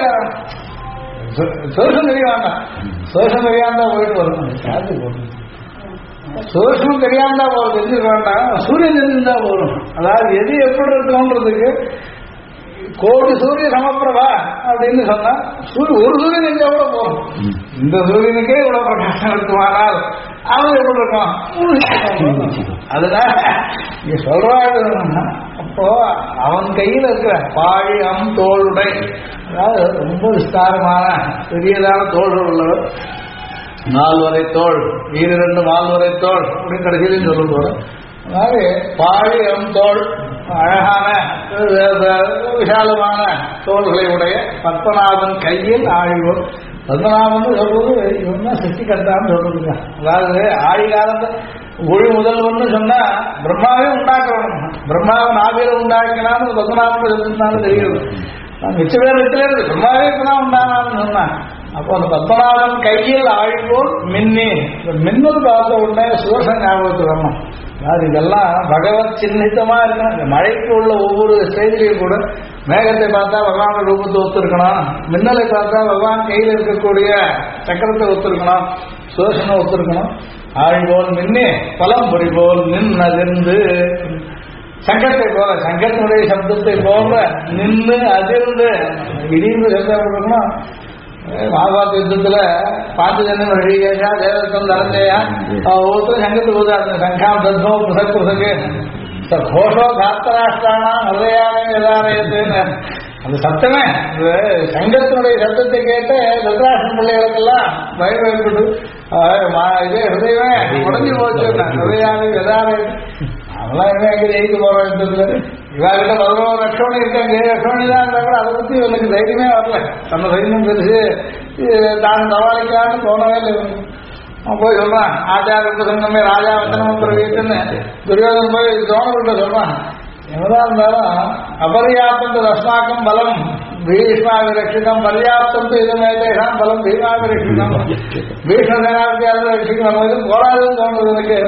சுதர்சனம் தெரிய வேண்டாம், சுதர்சனம் தெரியாம போயிட்டு வரும். சுதர்சனம் தெரியாம போக தெரிஞ்சுக்க வேண்டாம், சூரியன் தெரிஞ்சுதான் போகணும். அதாவது எது எப்படி இருக்கணுன்றதுக்கு கோடி சூரிய சமப்பிரபா அப்படின்னு சொன்னா ஒரு சூரியன் எங்க எவ்வளவு போகும், இந்த சூரியனுக்கே இவ்வளவு பிரகாசம் இருக்குமானால் அவன் எப்படி இருக்கான். அதனால நீங்க சொல்றாங்க, அப்போ அவன் கையில் இருக்கிற பாழியம் தோளுடை, அதாவது ரொம்ப விஸ்தாரமான பெரியதான தோள்கள் உள்ளவர், 4 வரை தோல், 2 மால்வரை தோல் அப்படின்னு கடைசியிலும் சொல்லும் போது, அதாவது பாழியம் தோல் அழகான விசாலமான தோள்களை உடைய பத்மநாபன் கையில் ஆழிவோம். பத்மநாபன் சொல்றது இவன் தான் சிருஷ்டி கர்த்தான்னு சொல்றதுங்க. அதாவது ஆழி காலத்தை ஒளி முதல்வன்னு சொன்னா பிரம்மாவே உண்டாக்குறவன், பிரம்மாவன் ஆவியில உண்டாக்கினான்னு பத்மநாபன் சொல்லிருந்தாலும் தெரியுது. மிச்ச பேர் இருக்கிறது பிரம்மாவே இப்பதான் உண்டானான்னு சொன்னான். அப்போ அந்த பத்மநாபன் கையில் ஆழிவோல் மின்னி, மின்னல் பார்த்த உடனே சுதர்சன ஞாபகத்துக்கு வரணும். அதாவது இதெல்லாம் பகவத் சின்னித்தமா இருக்கணும். இந்த மழைக்கு உள்ள ஒவ்வொரு ஸ்டேஜிலையும் கூட மேகத்தை பார்த்தா பகவான ரூபத்தை ஒத்துருக்கணும், மின்னலை பார்த்தா பகவான் கையில் இருக்கக்கூடிய சக்கரத்தை ஒத்துருக்கணும், சுதர்சனம் ஒத்துருக்கணும். ஆழிவோல் மின்னி பலம் பொறி போல் நின்று, சங்கத்தை போல சங்கத்தினுடைய சப்தத்தை போல நின்று அதிர்ந்து இடிந்து சப்தம் இருக்கணும். மகாபாரத யுத்தத்துல பாஞ்சஜன்யம் ரிஷிகேஷா தேவதத்தம் தரஞ்சயா ஒவ்வொருத்தரும் சங்கத்துக்கு போது சங்காம் தத்மோ புசக் புசக்கு கோஷோ காத்தராஷ்டானா ஹிருதயானே எதாரயத்துன்னு அந்த சத்தமே, சங்கத்தினுடைய சத்தத்தை கேட்டு தத்ராஷ்டிரம் பிள்ளைகளுக்கெல்லாம் பயம் ஏற்பட்டு இதே ஹிருதயமே உடஞ்சி போச்சு. ஹிருதயானே எதாரயம் அதெல்லாம் என்ன எங்க ஜெயிக்க போறோம் யுத்தத்துல. இவாகிட்ட 11 லட்சம் இருக்காங்க, 7 லட்சம் தான் இருந்தா கூட அதை பத்தி எனக்கு தைரியமே வரல. நம்ம தைரியம் பெருசு தான் சவாலிக்கான்னு தோணவே இல்லை. அவன் போய் சொல்றான் ஆச்சார பிரசங்கமே ராஜா வச்சனம் பிரவீட்டுன்னு துரியோதன் போய் தோணவிட்ட சொல்றான். என்னதான் இருந்தாலும் அபர்யாப்தம் தஸ்மாக்கம் பலம் பீஷ்மாவிரட்சிதம் பர்யாப்தம் இதமேதான் பலம் பீமாவிரட்சிதம். பீஷ்மசேனாதிகாரத்தை ரட்சிக்கணும் போராதுன்னு தோணுது எனக்கு.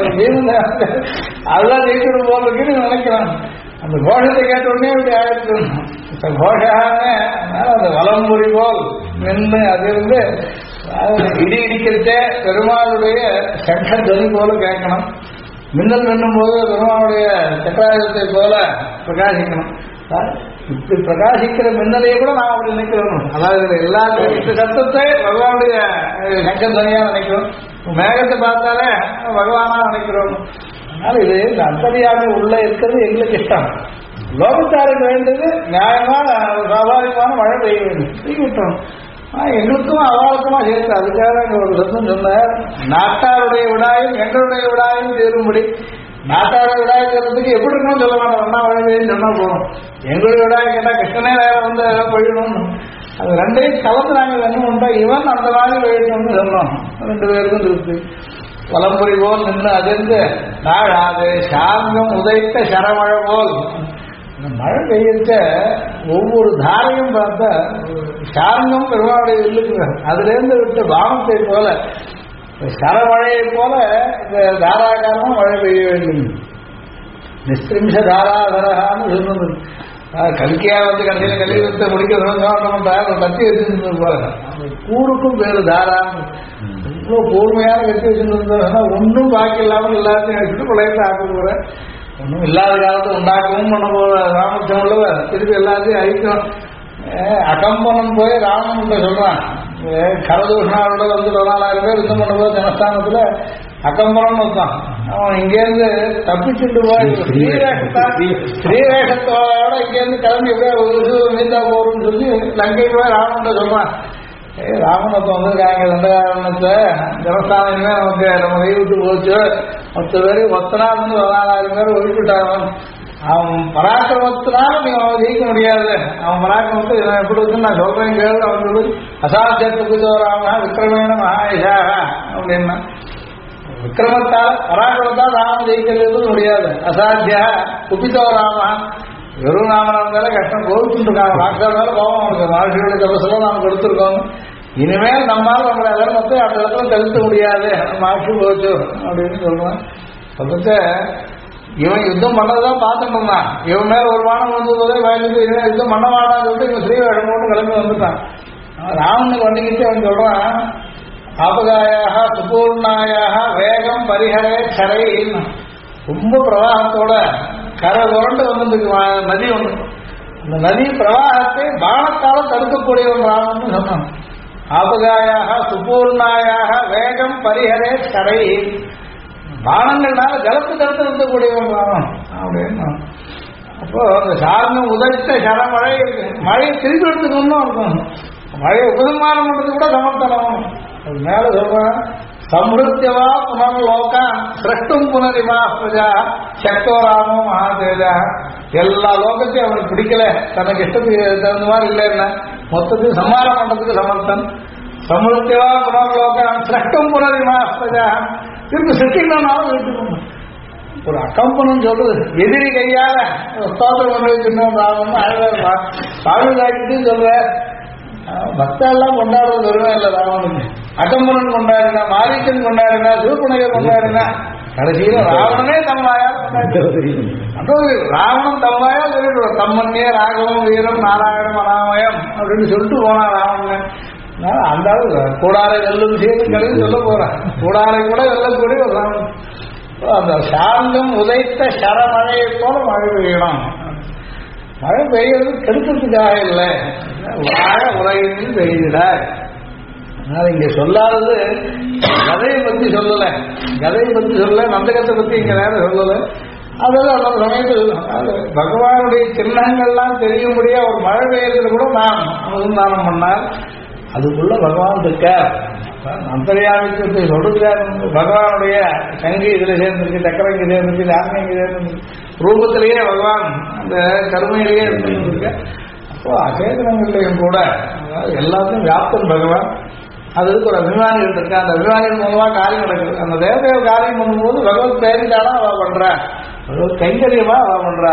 அதுதான் ஜெயிச்சுட்டு போறதுக்குன்னு நினைக்கிறான். அந்த கோஷத்தை கேட்ட உடனே இப்படி ஆயிடுச்சு கோஷான்னு. அந்த வலம்புரி போல் நின்று அதிர்ந்து இடி இடிக்கிறதே பெருமாளுடைய சங்க துவனி போல கேட்கணும். மின்னல் மின்னும் போது பெருமாளுடைய சக்கராயுதத்தை போல பிரகாசிக்கணும். இப்படி பிரகாசிக்கிற மின்னலையே கூட நான் அப்படி நினைக்கிறோம். அதாவது எல்லாத்தையும் இந்த சத்தத்தை பகவானுடைய சங்கத்தனியா நினைக்கிறோம். மேகத்தை பார்த்தாலே பகவானா நினைக்கிறோம். அதனால இது இந்த அந்தரியாமை உள்ள இருக்கிறது எங்களுக்கு இஷ்டம். லோகத்தாருக்கு வேண்டியது நியாயமான சாபாவிகமான மழை பெய்ய வேண்டும், பெய்விட்டோம். எங்களுக்கும் அவாளுக்குமா சேர்த்து அதுக்காக ஒரு சத்தம் சொன்னார், நாட்டாருடைய விடாயும் எங்களுடைய விடாயும் சேரும்படி. நாட்டார விடாய் சேர்றதுக்கு எப்படி இருக்கணும் சொல்ல வேண்டாம், ஒன்னா மழை பெய்யுன்னு சொன்னா போகணும். எங்களுடைய விடாய் கேட்டா கிருஷ்ணனே வேற வந்து போயிடணும். அது ரெண்டையும் கலந்து நாங்கள் வேணும்ட்டா இவன் அந்த மாதிரி போயிடணும்னு சொன்னோம். 2 பேருக்கும் திருப்தி. வலம்புரி போல் நின்று அதிர்ந்து நாழாது சாங்கம் உதைத்த சரமழை போல். மழை பெய்யத்த ஒவ்வொரு தாரையும் பார்த்தா சாங்கம் பெருமாளுடைய இல்லுக்கு அதுல இருந்து விட்டு பாவத்தை போல சரமழையை போல இந்த தாராகாரமும் மழை பெய்ய வேண்டும். நிஸ்திரிம்ச தாராதரகான்னு சொன்னது. கல்கியா வந்து கடைசியில் கல்வியத்தை முடிக்க கத்தி வச்சிருந்து போல கூறுக்கும் பேரு தாரான்னு இவ்வளோ கூர்மையான கத்தி வச்சிருந்தா ஒன்றும் பாக்கி இல்லாமல் எல்லாத்தையும் வச்சுட்டு பிள்ளையத்தை ஆக்க போற. ஒன்றும் இல்லாத காலத்தை உண்டாக்கவும் பண்ண போற ராமச்சம் உள்ளவர் திருப்பி எல்லாத்தையும் அழிக்கும். அகம்பனம் போய் ராமன் சொல்றான். கரதூஷணாவோட வந்து 14,000 பேர் யுத்தம் பண்ண போது ஜனஸ்தானத்துல அகம்பரம்னு வந்தான். அவன் இங்கேருந்து தப்பிச்சுட்டு போய் ஸ்ரீவேஷத்தோட இங்கேருந்து கிளம்பி எப்படியா மீந்தா போறோம்னு சொல்லி லங்கைக்கு போய் ராமன் சொல்றான். ராமனத்தை வந்திருக்காங்க தண்டகாரணத்தை ஜனஸ்தானம் இனிமே நமக்கு நம்ம கை விட்டு போச்சு. 10 பேர் 10 நாள் வந்து 14,000 பேர் ஒழிப்பிட்டாங்க. அவன் பராக்கிரமத்தினால நீங்க அவன் ஜெயிக்க முடியாது. அவன் பராக்கிரமத்தை எப்படி இருக்குன்னு நான் சொல்றேன் கேள்வி. அவன் சொல்லி அசாத்தியத்துக்கு தோறாம விக்ரமேன மகாயசாக அப்படின்னா விக்ரமத்தால் பராக்கிரமத்தால் ராமன் ஜெயிக்கிறது முடியாது. அசாத்தியா குப்பித்தோராம வெறும் ராமனா இருந்தாலே கஷ்டம். கோவிச்சுட்டு இருக்காங்க ராட்சாதால கோபம் அவனுக்கு மகர்ஷியோட தபசெல்லாம் நாம் கொடுத்துருக்கோம். இனிமேல் நம்மால் நம்மளுடைய அதர்மத்தை அந்த இடத்துல தடுக்க முடியாது, மகர்ஷி போச்சு அப்படின்னு சொல்லுவேன். சொல்லிட்டு இவன் யுத்தம் பண்ணதான் பார்த்துட்டு இருந்தான். இவன் மேல ஒரு வானம் வந்து போதே வயலுக்கு இவன் யுத்தம் பண்ண மாட்டான்னு சொல்லிட்டு இவன் ஸ்ரீவேஷம் போட்டு கிளம்பி வந்துட்டான். ராமனுக்கு வண்டிக்கிட்டு அவன் சொல்றான், ஆபகாயாக சுபூர்ணாயாக வேகம் பரிகரே கரை. ரொம்ப பிரவாகத்தோட கரை புரண்டு வந்துருக்கு நதி ஒன்று. அந்த நதி பிரவாகத்தை பானத்தால தடுக்கக்கூடியவன் ராமன் சொன்னான். ஆபகாயாக சுபூர்ணாயாக வேகம் பரிகரே கரை. பானங்கள்னால ஜலத்து தடுத்து நிறுத்தக்கூடியவன் ராமன் அப்படின்னு. அப்போ அந்த சார்ந்தம் உதைத்த சரமழை மழையை திருப்பி எடுத்துக்கணும் இருக்கும். மழையை உபதமானம் பண்றது கூட சமர்த்தனம். அது மேல சொல்றேன், சம்ருத்தியவா புனர்லோகா சிரஷ்டும் புனரிமா பிரஜா சக்தோராமோ மகாதேஜா. எல்லா லோகத்தையும் அவனுக்கு பிடிக்கல, தனக்கு இஷ்டத்துக்கு தகுந்த மாதிரி இல்லைன்னா மொத்தத்தையும் சம்மாரம் பண்றதுக்கு சமர்த்தன். சம்ருத்தியவா புனர்லோகா சிரஷ்டும் புனரிமா பிரஜா. திருப்பி சிருஷ்டிக்கணும்னாலும் வச்சுக்கணும். ஒரு அக்கம்பனம் சொல்றது எதிரி கையால ஸ்தோத்திரம் பண்ணி வச்சிருந்தோம் ராமன் சாமிதாக்கிட்டு சொல்ற. பக்தெல்லாம் கொண்டாடுறது வருவா இல்லை ராவனுக்கு. அகம்பனன் கொண்டாடினா, மாரீச்சன் கொண்டாடினா, சிவப்புனையை கொண்டாடினா, கடைசியில ராவணனே தம்மாயா கொண்டாடி. ராவணன் தம்மாயா சொல்லிட்டு தம்மன்னே ராகவம் வீரம் நாராயணம் அனாமயம் அப்படின்னு சொல்லிட்டு போனான் ராவணன். அந்த அளவு கூடாரை வெல்லும் சேர்ந்து கடைசி சொல்ல போறான். கூடாரை கூட வெல்லக்கூடிய ஒரு ராவணன். அந்த சாந்தம் உதைத்த சரமழையை போல மழை பெய்யணும். மழை பெய்யறது கெடுக்கிறதுக்காக இல்லை, வாழ உலகில் பெய்கிறார். அதனால இங்க சொல்லாதது கதையை பத்தி சொல்லல, கதையை பத்தி சொல்லல, நந்தகத்தை பத்தி இங்க நேரம் சொல்லல. அதெல்லாம் அந்த சமயத்தில் பகவானுடைய சின்னங்கள்லாம் தெரியும்படியா ஒரு மழை பெய்யறது கூட நாம் அனுசந்தானம் பண்ணால் அதுக்குள்ள பகவான் இருக்கார். அந்தரியாமிக்கு சொல்றதுக்காக பகவானுடைய சங்கி இதுல சேர்ந்திருக்கு, சக்கரங்க சேர்ந்திருக்கு, ஆன்மீக சேர்ந்திருக்கு, ரூபத்திலேயே பகவான் அந்த கருமையிலேயே இருந்திருக்க. அப்போ அசேதனங்களையும் கூட எல்லாத்தையும் வியாப்தன் பகவான். அதுக்கு ஒரு அபிமானிகள் இருக்கு. அந்த அபிமானிகள் மூலமா காரியம் நடக்குது. அந்த தேவதேவ காரியம் பண்ணும்போது பகவத் பேரிட்டானா அவ பண்றா, பகவத் கைங்கரியமா அவ பண்றா.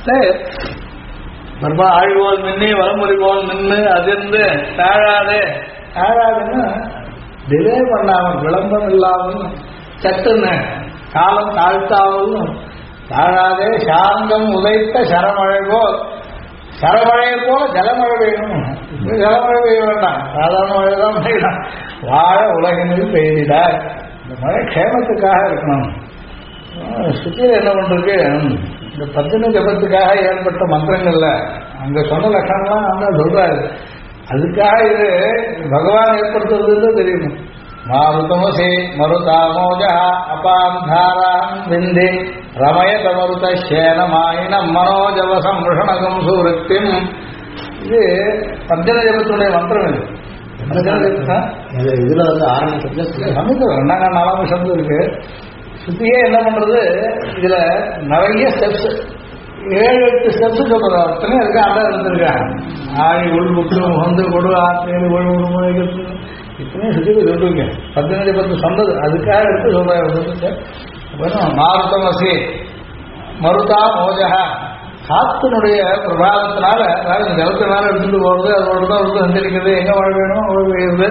ரொம்ப ஆழ்வோல் நின்று வரமுறை போல் நின்று அதிர்ந்து தாழாதே. தாழாதுன்னா டிலே பண்ணாமல், விளம்பரம் இல்லாமல், சட்டுன்னு காலம் தாழ்த்தாமல் தாழாதே. சாந்தம் உதைத்த சரமழை போல், சரமழையை போல ஜலமழை பெய்யணும். ஜலமழை பெய்ய வேண்டாம், சாதாரண மழை தான் பெய்யலாம். வாழ உலகினில் பெய்திடார். இந்த மழை க்ஷேமத்துக்காக இருக்கணும். சுற்றியில் என்ன பண்றது, இந்த பத்தின ஜபத்துக்காக ஏற்பட்ட மந்திரங்கள்ல அங்க சொன்ன லட்சணம்லாம் அவங்க சொல்றாரு. அதுக்காக இது பகவான் ஏற்படுத்துறது தெரியும். மாருதமசே மருதாமோஜா அபாம் தாராம் விந்தி ரமயத மருத சேனமாயினம் மனோஜவசம் ருஷணகம் சூரத்திம். இது பஞ்சன ஜபத்துடைய மந்திரம். இது இதுல வந்து ஆரம்பிக்கிறது சமீபம் 2 சப்தம் இருக்கு. சுத்தியே என்ன பண்றது, இதுல நிறைய ஸ்டெப்ஸ் 7-8 ஸ்டெப்ஸ் சொல்றது. அத்தனை இருக்கு. அதான் இருந்திருக்காங்க. ஆழி உள்புக்கு வந்து கொடு ஆத்தேனி ஒழுங்கு இத்தனையும் சுத்தி சொல்லிருங்க. 10 சொன்னது அதுக்காக எடுத்து சொல்றாங்க. மாருதமசி மருதா மோஜகா காத்தினுடைய பிரபாவத்தினால, அதாவது இந்த ஜலத்தினால எடுத்துட்டு போறது, அதோட தான் வந்து சஞ்சரிக்கிறது. எங்க மழை வேணுமோ மழை பெய்யுறது.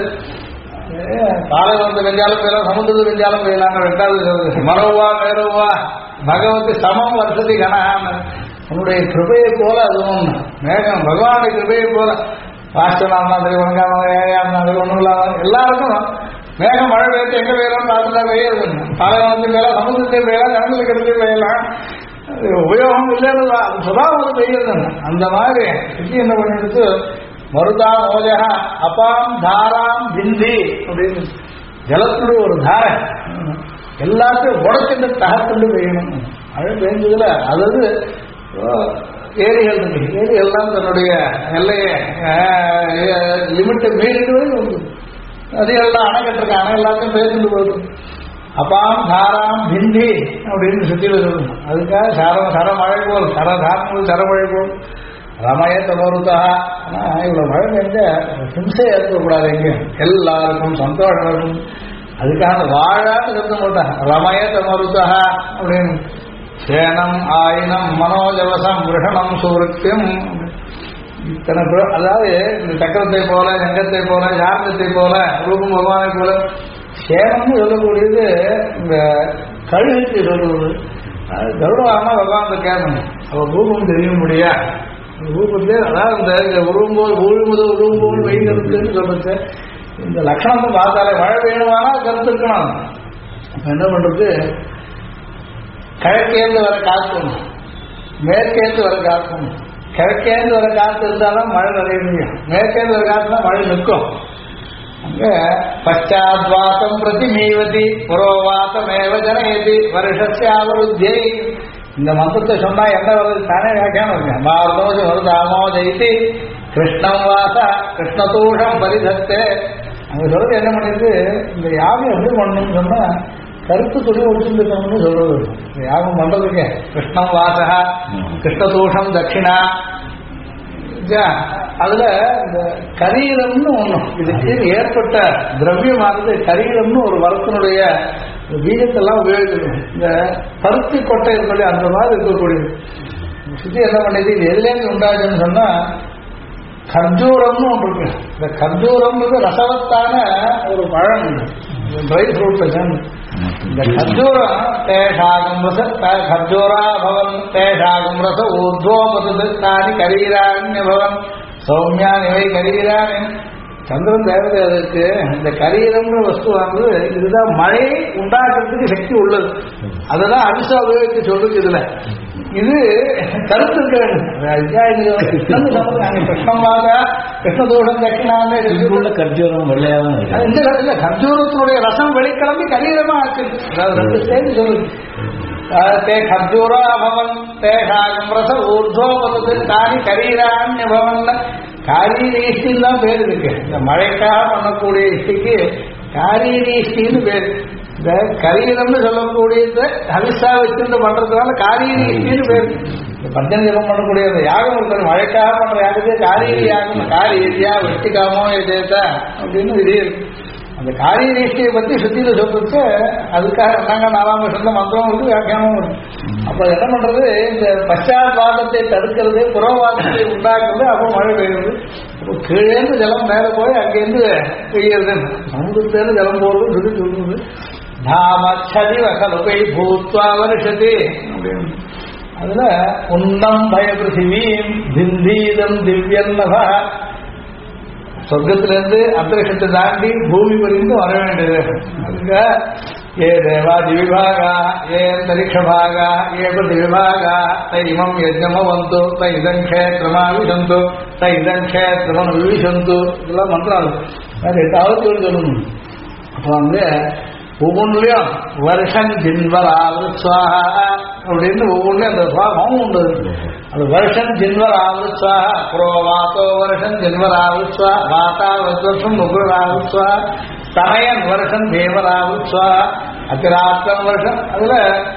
காலை வந்து வெஞ்சாலும் பெய்யலாம், சமுத்திரத்து வெஞ்சாலும் பெய்யலாம். 2வது மனோவா மேரோவா பகவதி சமம் வருஷத்தி கனகான உன்னுடைய கிருபையை போல அதுவும் மேகம் பகவானுடைய கிருபையை போல ராஷ்டிரமா சரி வணங்காம ஒன்றும் இல்லாம எல்லாருக்கும் மேகம் மழை பெய்து எங்க பெய்யலாம் பார்த்துட்டா பெய்யுது. காலை வந்து பெய்யலாம், சமுத்திரத்தை பெய்யலாம், ஜனங்களுக்கு எடுத்து பெய்யலாம். உபயோகம் இல்லைன்னு சுதாவும் பெய்யுது. அந்த மாதிரி சுத்தி என்ன பண்ணிடுச்சு, மருதா மோஜகா அபாம் தாராம் பிந்தி அப்படின்னு ஜலத்துடைய ஒரு தாரை எல்லாத்தையும் உடச்சிட்டு தகத்துண்டு பெய்யணும். மழை பெய்ஞ்சதுல அதாவது ஏரிகள் இருக்கு. ஏரிகள்லாம் தன்னுடைய எல்லையை லிமிட்டை மீறிட்டு வந்து நதிகள்லாம் அணை கட்டிருக்க அணை எல்லாத்தையும் பேசிட்டு போகுது. அப்பாம் தாராம் பிந்தி அப்படின்னு சுத்தியில் சொல்லணும். அதுக்காக சரமழை போல் சரமழை போல் ரமய தமருதா. ஆனால் இவ்வளவு மழை பெஞ்ச ஹிம்சை ஏற்படக்கூடாது. எங்க எல்லாருக்கும் சந்தோஷம் இருக்கும். அதுக்காக வாழான்னு சொல்ல மாட்டாங்க. ரமய தமருதா அப்படின்னு சேனம் ஆயினம் மனோஜவசம் விருஷணம் சூரத்தியம். இத்தனை அதாவது இந்த சக்கரத்தை போல சங்கத்தை போல சாந்தத்தை போல ரூபம் பகவானை போல சேனம்னு சொல்லக்கூடியது இந்த கழுகுக்கு சொல்றது. கருடமான பகவான் கேட்கணும். அவன் ரூபம் தெரிய முடியா ரூபத்தே அதாவது இந்த உருவும்போது ஊழும்போது உருவும்போது வெயில் கருத்துன்னு சொல்றது. இந்த லட்சணம் பார்த்தாலே மழை வேணுமானா கருத்து இருக்கணும். என்ன பண்றது, கிழக்கேந்து வர காற்று மேற்கேந்து வர காற்று. கிழக்கேந்து வர காற்று இருந்தாலும் மழை நிறைய முடியும். மேற்கேந்து வர காற்றுனா மழை நிற்கும். அங்க பச்சாத்வாத்தம் பிரதி மீவதி புரோவாத்தமேவ ஜனயதி வருஷஸ்யாவருத்தியை. இந்த மந்திரத்தை சொன்னா என்ன வருது தானே வியாக்கியானம் இருக்கேன். மார்தோஷம் வருதாமோ ஜெயித்தி கிருஷ்ணம் வாச கிருஷ்ணதூஷம் பரிதத்தே. அங்க சொல்றது என்ன பண்ணிருக்கு, இந்த யாகம் எப்படி பண்ணணும்னு சொன்னா கருப்பு துணி ஒடிச்சுருக்கணும்னு சொல்றது. இந்த யாகம் பண்றதுக்கு கிருஷ்ணம் வாசகா கிருஷ்ணதூஷம் தட்சிணா. அதுல இந்த கரீரம்னு ஒண்ணும் இதுக்கு ஏற்பட்ட திரவியமானது கரீரம்னு ஒரு மரத்தினுடைய பீஜத்தெல்லாம் உபயோகிக்கணும். இந்த பருத்தி கொட்டை இருக்கக்கூடிய அந்த மாதிரி இருக்கக்கூடியது. சுத்தி என்ன பண்ணிது, இது எதுலேருந்து உண்டாச்சுன்னு சொன்னா கர்ஜூரம்னு ஒன்று இருக்கு. இந்த கர்ஜூரம்ன்றது ரசவத்தான ஒரு பழம், ட்ரை ஃப்ரூட். இந்த கர்ஜூரம் தேஷாகும் ரச கர்ஜூரா பவன் தேஷாகும் ரச ஊர்துவோபதானி கரீராணி பவன் சௌமியானி வை கரீராணி. சந்திரன் தேவதை அதுக்கு இந்த கரீரம்ன்ற வஸ்துவானது இதுதான் மழையை உண்டாக்குறதுக்கு சக்தி உள்ளது. அதெல்லாம் அரிசா உபயோகித்து சொல்றது. இதுல இது கருத்து இருக்க வேண்டும். கிருஷ்ணமாக கிருஷ்ணதோஷம் தட்சிணாமே கர்ஜூரம் வெள்ளையாதான் இந்த கர்ஜூரத்தினுடைய ரசம் வெளிக்கிளம்பி கரீரமா இருக்குது. அதாவது 2 ஸ்டேஜ் சொல்லுது. தே கர்ஜூரா பவன் தேஷாகம் ரச ஊர்துவோபதத்து தானி கரீராண்ய பவன். காரீரீஷ்டின்னு தான் பேர் இருக்கு. இந்த மழைக்காக பண்ணக்கூடிய இஷ்டிக்கு காரீரீஷ்டின்னு பேர். இந்த கரீரம்னு சொல்லக்கூடியது ஹவிசா வச்சுட்டு பண்றதுனால காரீரீஷ்டின்னு பேர். இந்த பஞ்சம் ஜபம் பண்ணக்கூடிய அந்த யாகம் இருக்கிறது மழைக்காக பண்ற யாருக்கு காரீரி யாகம். காரீரியா வெட்டிக்காமோ எதேதா அப்படின்னு விதி இருக்கு. அந்த காரீரீஷ்டியை பத்தி சுத்தியில சொல்றதுக்கு அதுக்காக நாங்க 4ஆம் வருஷம் மந்திரம் இருக்கு, வியாக்கியானமும் இருக்கு. அப்ப என்ன பண்றது, இந்த பச்சாத்வாதத்தை தடுக்கிறது புறவாதத்தை உண்டாக்குறது. அப்போ மழை பெய்யுறது. அப்போ கீழேந்து ஜலம் மேல போய் அங்கேருந்து பெய்யறது. சமுதிரத்தேருந்து ஜலம் போறது சொல்லி சொல்றது. தாமச்சதி வகலுபை பூத்வா வருஷதி அப்படின்னு. அதுல உன்னம் பய பிருத்திவீம் திந்தீதம் திவ்யன்னபா. சொர்க்கத்திலிருந்து அந்தரிஷத்தை தாண்டி பூமி வரைந்து வர வேண்டியது. அதுக்கு ये देवादिविभागा ये अंतरिक्षभागा ये प्रतिविभागा त इमं यज्ञमवन्तु त इदं क्षेत्रमाविशन्तु त इदं क्षेत्रमनुविशन्तु இதெல்லாம் மந்திரம். வேற எட்டாவது சொல்லணும். அப்போ வந்து ஒவ்வொன்றுலையும் வருஷம் ஜின்வராவது சுவாகா அப்படின்னு ஒவ்வொன்றுலையும் அந்த சுவாகம் உண்டு. அது வருஷம் ஜின்வராவது சுவாகா புரோவாத்தோ வருஷம் ஜின்வராவது சுவா வாத்தா வருஷம் நுகுராவது சுவா தமையன் வருஷம் தேவராவது சுவா அத்திராத்தம் வருஷம். அதுல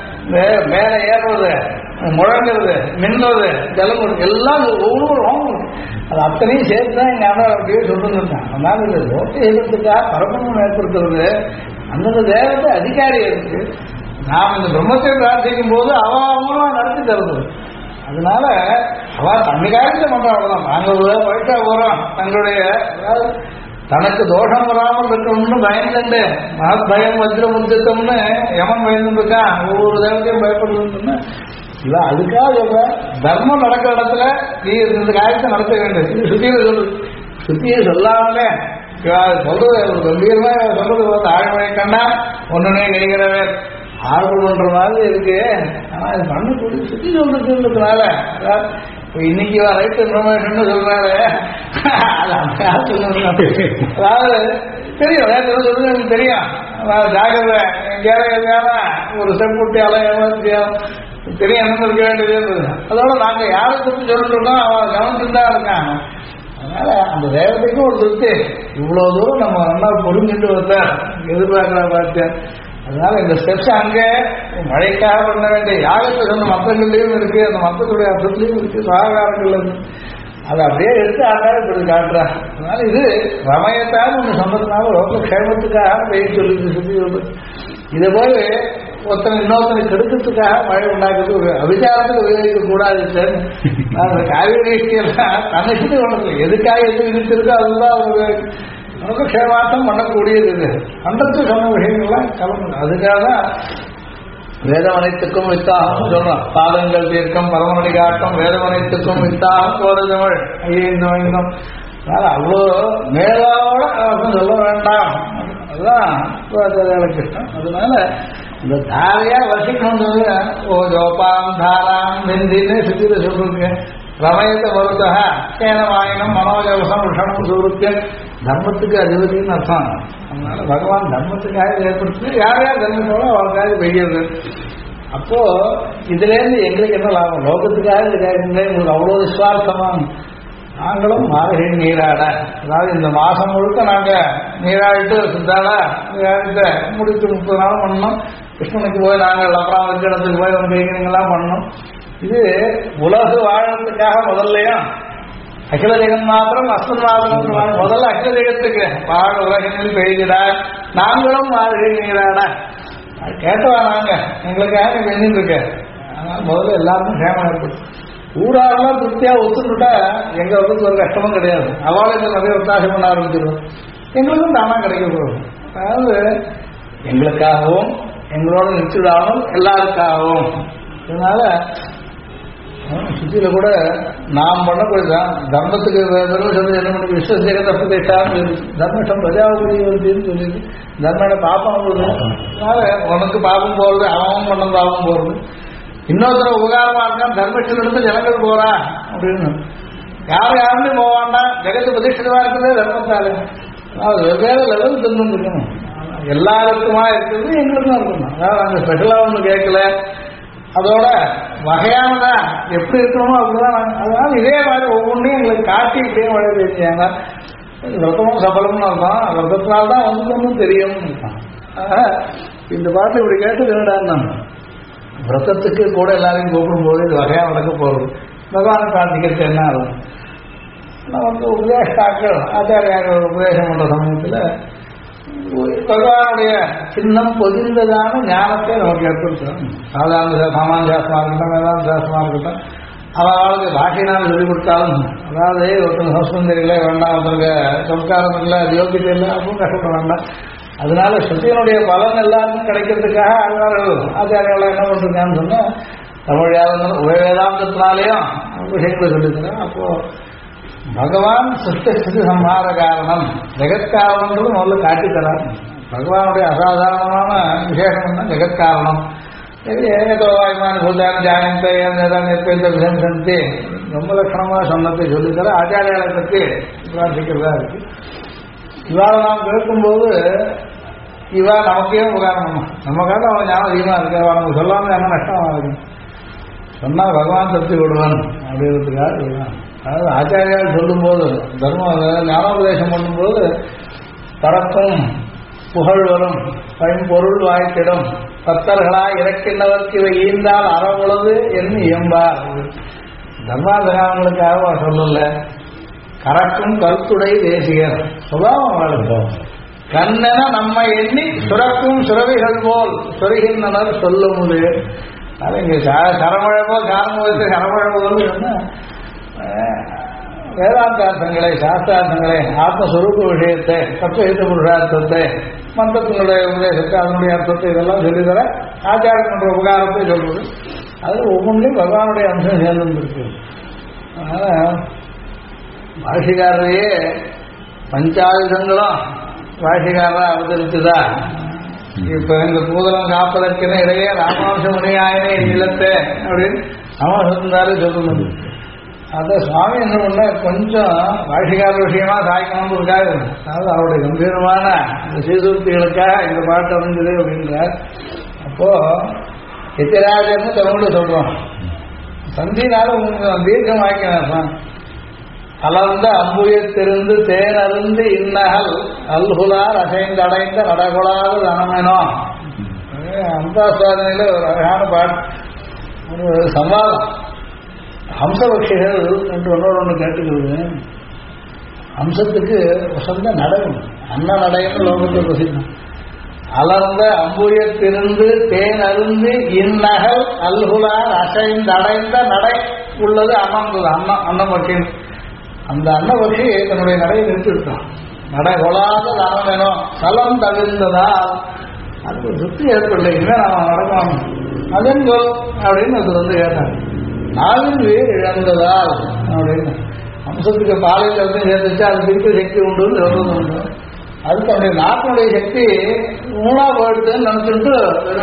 மேலே ஏறுவது முழங்குறது மின்னுவது ஜலம் எல்லாம் ஒவ்வொரு அது அத்தனையும் சேர்த்து தான் எங்கள் அண்ணா அப்படியே சொல்லிருக்காங்க. அதனால இது லோக எழுத்துக்காக பரமணம் ஏற்படுத்துறது அந்தந்த தேவத்தை அதிகாரி இருக்கு. நாம் இந்த பிரம்மத்தை பிரார்த்திக்கும் போது அவங்களும் நடத்தி தருது. அதனால அவ தன்னிகாரத்தை பண்றாங்கதான். நாங்கள் வழிட்டா போறோம் தங்களுடைய அதாவது தனக்கு தோஷம் வராமல் இருக்கணும்னு பயந்துண்டு மகத் பயம் வஜ்ரமுத்தம்னு யமன் பயந்துட்டு இருக்கான். ஒவ்வொரு தேவத்தையும் பயப்படுதுன்னு இல்ல. அதுக்காக சொல்ற தர்மம் நடக்கிற இடத்துல நீ இந்த காரியத்தை நடத்த வேண்டும். இது சுத்தியை சொல்லு. சுத்தியை சொல்லாமலே சொல்றது கம்பீரமா சொல்றது பார்த்து ஆழ்மழை கண்டா ஒன்றுனே கிடைக்கிறவர் ஆர்வம் பண்ற மாதிரி இருக்கு. ஆனா இது பண்ணக்கூடிய சுத்தி சொல்றதுனால இன்னைக்கு ரைட் இன்ஃபர்மேஷன் சொல்றாரு. அது அந்த காலத்துல அதாவது தெரியும் சொல்றது எனக்கு தெரியும். ஜாகிரதை எங்கேயாவது ஒரு செப்புட்டி அலையாம தெரியும் என்ன இருக்க வேண்டியது. அதோட நாங்க யாரை குறித்து சொல்லிட்டோம்னா அவன் கவனிச்சுட்டு தான் இருக்காங்க. அதனால அந்த தேவதைக்கும் ஒரு திருப்தி. இவ்வளவு தூரம் நம்ம நல்லா புரிஞ்சுட்டு வந்தார் எதிர்பார்க்கிற பார்த்தேன். அதனால இந்த ஸ்டெப்ஸ் அங்கே மழைக்காக பண்ண வேண்டிய யாகத்தை சொன்ன மத்தங்கள்லையும் இருக்கு, அந்த மத்தத்துடைய அர்த்தத்திலையும் இருக்கு, சகாகாரங்கள் இருக்கு. அதை அப்படியே எடுத்து ஆட்டாக இப்படி காட்டுறா. அதனால இது ரமயத்தான் ஒன்று சம்பந்தமாக ரொம்ப க்ஷேமத்துக்காக பெய்ய சொல்லிட்டு சுற்றி சொல்றது. இதை போய் ஒருத்தனை இன்னொருத்தனை கெடுக்கிறதுக்காக மழை உண்டாக்குறது ஒரு அபிச்சாரத்தில் உபயோகிக்க கூடாது. காவிரி நீஷ்டியெல்லாம் தன்னிட்டு ஒன்று எதுக்காக எது விதிச்சிருக்கோ அதுதான் ஒரு நமக்கு க்ஷேமார்த்தம் பண்ணக்கூடியது. இது அன்றத்து சொன்ன விஷயங்கள்லாம் கலந்து அதுக்காக தான் வேதவனைத்துக்கும் வித்தாகம் சொல்றோம். பாதங்கள் தீர்க்கம் பரமநடி காட்டம் வேதவனைத்துக்கும் வித்தாகம் கோரதமிழ் ஐயந்தம். அதனால அவ்வளோ மேலாவோட சொல்ல வேண்டாம். அதுதான் கிருஷ்ணன். அதனால இந்த தாரையா வசிக்கணும். ஓ ஜோபாம் தாராம் வெந்தின்னு சுத்தியில சொல்லிருக்க ரமயத்தை வருத்தக சேனவாயனம் மனோஜவசம் விஷணம் சொல்லிருக்க தர்மத்துக்கு அதிபதினு அர்த்தம். அதனால பகவான் தர்மத்துக்காக ஏற்படுத்தி யார் யார் தர்மத்தோட அவருக்காக பெய்யுது. அப்போ இதுல இருந்து எங்களுக்கு என்ன லாபம்? லோகத்துக்காக இந்த காரியங்களே உங்களுக்கு அவ்வளோ விசுவாசமான நாங்களும் மார்கழி நீராட, அதாவது இந்த மாசம் முழுக்க நாங்க நீராடிட்டு சித்தாட நீராடிட்டு முடிச்சு 30 நாள் பண்ணோம். கிருஷ்ணனுக்கு போய் நாங்கள் அப்புறம் வெங்கடத்துக்கு போய் வைக்கிறீங்களாம் பண்ணோம். இது உலக வாழறதுக்காக முதல்லையும் அகில ஜெகன் மாத்திரம் அஸ்மன் மாத்திரம் முதல்ல அகில ஜெகத்துக்கு வாழ உலகினில் பெய்திட நாங்களும் மார்கழி நீராட கேட்டவா நாங்க எங்களுக்காக செஞ்சுட்டு இருக்க. அதனால முதல்ல எல்லாருக்கும் சேமம் ஏற்படும். ஊராரெல்லாம் திருப்தியா ஒத்துக்கிட்டா எங்க வந்து ஒரு கஷ்டமும் கிடையாது. அவளுக்கு நிறைய ஒத்தாசம் பண்ண ஆரம்பிச்சிடும். எங்களுக்கும் தானா கிடைக்க போகும். அதாவது எங்களுக்காகவும் எங்களோட நிச்சயதாகவும் எல்லாருக்காகவும். அதனால சுத்தியில கூட நாம் பண்ணக்கூடியதான் தர்மத்துக்கு வெறும் சொல்லி என்ன பண்ணி விஸ்வசேக தப்புதான் தர்மட்டம் பிரஜாபதின்னு சொல்லிட்டு தர்மோட பாப்பம் போகுது. அதனால உனக்கு பாப்பம் போறது அவன் பண்ண பாப்பம் போறது. இன்னொருத்தர உபகாரமா இருக்கான் தர்மத்திலிருந்து ஜனங்கள் போறா அப்படின்னு யாருமே போவாண்டா. ஜெகத்து பிரதிஷ்டிதமா இருக்கிறதே தர்மத்தால. வெவ்வேறு லெவல் தர்மம் இருக்கணும். எல்லாருக்குமா இருக்கிறது எங்களுக்கும் இருக்கணும். அதாவது நாங்கள் ஸ்பெஷலா ஒன்று கேட்கல. அதோட வகையானதா எப்படி இருக்கணுமோ அப்படிதான். அதனால இதே மாதிரி ஒவ்வொன்றையும் எங்களுக்கு காட்டி இப்படியே மழை பெய்யாங்க. விரதமும் சபலமும் இருக்கும். விரதத்தினால்தான் வந்து தெரியும். இந்த பாட்டு இப்படி கேட்டு என்னடா விரதத்துக்கு கூட எல்லாரையும் கூப்பிடும்போது இது வகையா நடக்க போகுது. பகவானை பிரார்த்திக்கிறது என்ன ஆகும்? நமக்கு உபதேஷ்டாக்கள் ஆச்சாரியார்கள் உபதேசம் பண்ற சமயத்துல பகவானுடைய சின்னம் பொதிந்ததான ஞானத்தை நமக்கு ஏற்படுத்தணும். சாதாரண சாமான் சாஸ்திரமா இருக்கட்டும் வேதாந்த சாஸ்திரமா இருக்கட்டும் அவளுக்கு பாஷையினால் சொல்லிக் கொடுத்தாலும் அதாவது ஒருத்தங்க சம்ஸ்கிருதம் தெரியல வேண்டாம், ஒருத்தருக்கு சம்ஸ்காரம் இல்லை, அது யோகியத்தை இல்லை, அப்பவும் கஷ்டப்பட வேண்டாம். அதனால ஸ்ருதியினுடைய பலன் எல்லாருக்கும் கிடைக்கிறதுக்காக ஆச்சாரியால் என்ன பண்றாங்கன்னு சொன்னா தமிழ் வேதாந்தத்தினாலேயும் விஷயங்களை சொல்லித்தரேன். அப்போ பகவான் சிருஷ்டி சம்ஹார காரணம் ஜெகத்காரணம்ன்றது முதல்ல காட்டித்தரான். பகவானுடைய அசாதாரணமான விசேஷம் தான் ஜெகத்காரணம். ஏதோ வாய்மான பூதான ஜாயந்தை நிற்பேந்தி ரொம்ப லட்சணமாக சொன்னதை சொல்லித்தர ஆச்சாரியாலை பற்றி பிரார்த்திக்கிறதா இருக்கு. இவாளை நாம் கேட்கும்போது இவா நமக்கே உதாரணம். நம்ம காலம் அவன் ஞானம் அதிகமாக இருக்கு. அவன் நமக்கு சொல்லாமல் என்ன நஷ்டமாக இருக்கு. சொன்னால் பகவான் திருப்தி விடுவான் அப்படின்றதுக்காக இதுதான். அதாவது ஆச்சாரியால் சொல்லும்போது தர்மம் ஞானோபதேசம் பண்ணும்போது பறக்கும் புகழ் வரும் பைம்பொருள் வாய்த்திடும் பக்தர்களாய் இறக்கின்றவர்க்கு இவை ஈந்தால் அறவுளது என்று இயம்பார். தர்மாதகாரங்களுக்காக சொல்லல. கறக்கும் கருத்துடை தேசியர் சுபாவம் வாழ்ந்தோம். கண்ணென நம்மை எண்ணி சுரக்கும் சுரவிகள் போல் சொருகின்றனர் சொல்லுமுது. அது இங்கே சரமழை போல் காரணத்தை சரமழை போல் வேதாந்தார்த்தங்களை சாஸ்திரார்த்தங்களை ஆத்மஸ்வரூப விஷயத்தை தத்துவஹித புருஷார்த்தத்தை மந்திரத்தினுடைய உபதேசத்தை அதனுடைய அர்த்தத்தை இதெல்லாம் சொல்லித்தர ஆச்சாரம் என்ற உபகாரத்தை சொல்வது. அதில் ஒவ்வொன்றையும் பகவானுடைய அம்சம் சேர்ந்துருக்கு. அதனால் பாஷிகாரையே பஞ்சாயுதங்களும் பாஷிகாரா அவதரிச்சுதா. இப்ப இந்த பூதலம் காப்பதற்கென இடையே ராமாவச முனியாயனே நிலத்தை அப்படின்னு ராமாவசத்தினாலே சொல்லுது. அதை சுவாமி என்ன பண்ண கொஞ்சம் பாஷிகார விஷயமா சாய்க்கணும்னு இருக்காது. அதாவது அவருடைய கம்பீரமான இந்த சீர்திருத்திகளுக்காக இந்த பாட்டு அமைஞ்சது அப்படின்றார். அப்போ எத்திராஜர்னு தமிழ்ல சொல்றோம். சந்தினால உங்களுக்கு தீர்க்கம் வாய்க்கணும். அலர்ந்த அம்புயத்திருந்து தேனருந்து இன்னகல் அல்குலார் அசைந்தடைந்த நடகொளாது தனமெனோ. அந்தாசுவாதனையில ஒரு அழகான பாட்டு, ஒரு சம்வாதம். ஹம்சபக்ஷிகள் என்று ஒன்று கேட்டுக்கிறது. ஹம்சத்துக்கு வசந்த நடையும் அன்ன நடையும் லோகத்தில் பிரசித்தம். அலர்ந்த அம்புயத்திருந்து தேன் அருந்து இந்நகல் அல்குலார் அசைந்தடைந்த நடை உள்ளது அமர்ந்தது அன்னபக்ஷின். அந்த அன்னபக்ஷி தன்னுடைய நடையை நிறுத்திவிட்டான். நடை கொள்ளாத தானம் வேணும் சலம் தவிர்ந்ததால் அதுக்கு ஒரு திருப்தி ஏற்படலை. இனிமேல் நாம நடக்கணும் அதன் கொல் அப்படின்னு அது வந்து கேட்டாங்க. நாவின் வேர் இழந்ததால் அப்படின்னு அம்சத்துக்கு பாலையில் வந்து சேர்த்துச்சு. அது திருப்பி சக்தி உண்டு உண்டு. அதுக்கு அவனுடைய நாட்டினுடைய சக்தி மூணா போயிடுதுன்னு நினைச்சுட்டு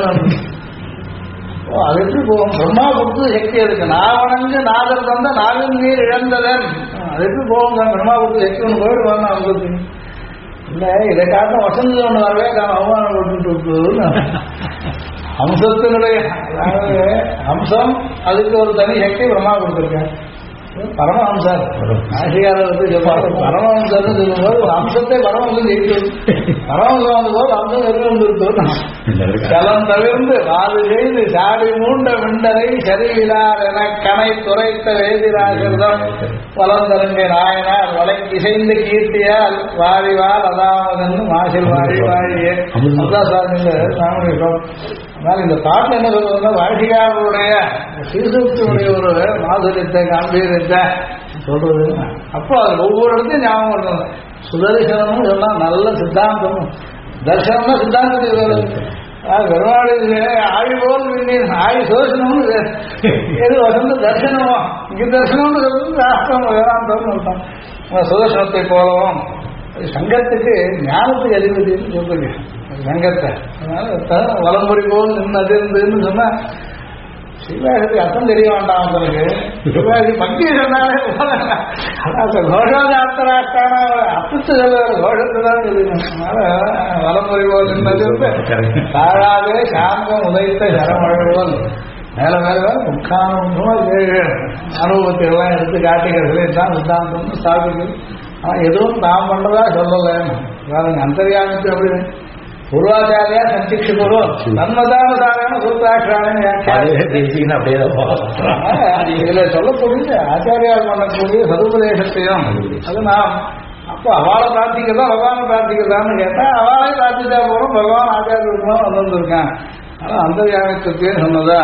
அது எப்படி போகும்? பிரம்மா கொடுத்து சக்தி இருக்கு. நான் வணங்கு நாதர் தந்த நாவின் நீர் இழந்ததன் அது எப்படி போகும்? பிரம்மா கொடுத்து சக்தி ஒன்று போயிடுவாங்க அவங்களுக்கு. இல்லை இதை காட்டும் வசந்த ஒன்று வரவே அவமானம் கொடுத்துட்டு அம்சத்தினுடைய அதாவது அம்சம் அதுக்கு ஒரு தனி சக்தி பிரம்மா கொடுத்துருக்கேன். பரமஹம்சர் நாசிகாரர் வந்து சொல்லுவாங்க. பரமஹம்சர்னு சொல்லும்போது ஒரு அம்சத்தை பரமஹம்சம் ஜெயிச்சு பரமஹம்சம் வந்தபோது அம்சம் எதிர்த்து சலம் தவிர்ந்து வாது செய்து சாடி மூண்ட விண்டரை சரிவிலார் என கனை துரைத்த வேதிராஜர்தம் வளர்ந்தருங்கை நாயனார் வளை இசைந்து கீர்த்தியால் வாரிவால் அதாவதென்று மாசில் வாரி வாழியே சாமி. அதனால இந்த பாட்டு என்ன சொல்றதுன்னா வாழ்க்கையாளருடைய சீர்திருத்தினுடைய ஒரு மாதுரியத்தை காம்பீரியத்தை சொல்றது. அப்போ அது ஒவ்வொரு இடத்தையும் ஞாபகம் இருக்கணும். சுதர்சனம்னு சொன்னா நல்ல சித்தாந்தம். தர்சனம்னா சித்தாந்தத்துக்கு வருது. பெருமாள் ஆழி போல் ஆழி சோசனம்னு எது வசந்த தர்சனமோ இங்க தர்சனம்னு சொல்றது சாஸ்திரம் வேதாந்தம்னு சொல்றான். சுதர்சனத்தை போலவும் சங்கத்துக்கு ஞானத்துக்கு அதிபதினு சொல்றீங்க சங்கத்தை. அதனால வலம்புரி போல் நின்று இருந்ததுன்னு சொன்னா சிவாஜிக்கு அர்த்தம் தெரிய வேண்டாம். உங்களுக்கு சிவாஜி பக்தி சொன்னாலே கோஷாத்தாராஷ்டான அர்த்தத்து கோஷத்தை தான் தெரியும். அதனால வலம்புரி போல் நின்று தாழாவே சாந்தம் உதைத்த சரமழை போல் மேல மேல முக்கான அனுபவத்தை எல்லாம் எடுத்து காட்டிக்கிறதுலே தான் சித்தாந்தம் ஸ்தாபிக்குது. ஆனால் எதுவும் தான் பண்றதா சொல்லலை. வேற அந்தரியாமத்து அப்படி பூர்வாச்சாரியா சந்திக்ஷுரோ நன்மதான சூத்ராட்சாரணி இதுல சொல்லக்கூடிய ஆச்சாரியால் பண்ணக்கூடிய சதுபதேசத்தையும் அது நாம் அப்போ அவளை பிரார்த்திக்கிறதா பகவானை பிரார்த்திக்கிறதான்னு கேட்டா அவளை பிரார்த்திச்சா போறோம். பகவான் ஆச்சாரியமா வந்திருக்கான். ஆனா அந்தரியாமத்துக்கே சொன்னதா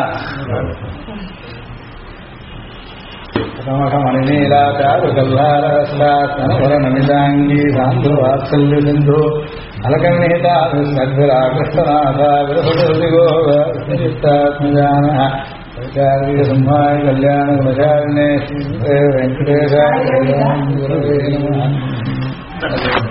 மணிதாங்கி சாந்து வாத்சல்ய சிந்து அலகர்ணிதா சத்விராகிருஷ்ணநாதா விரபதிகோவித்தாத்மஜான சம்மாய கல்யாண குணசாரிணே வெங்கடேஷ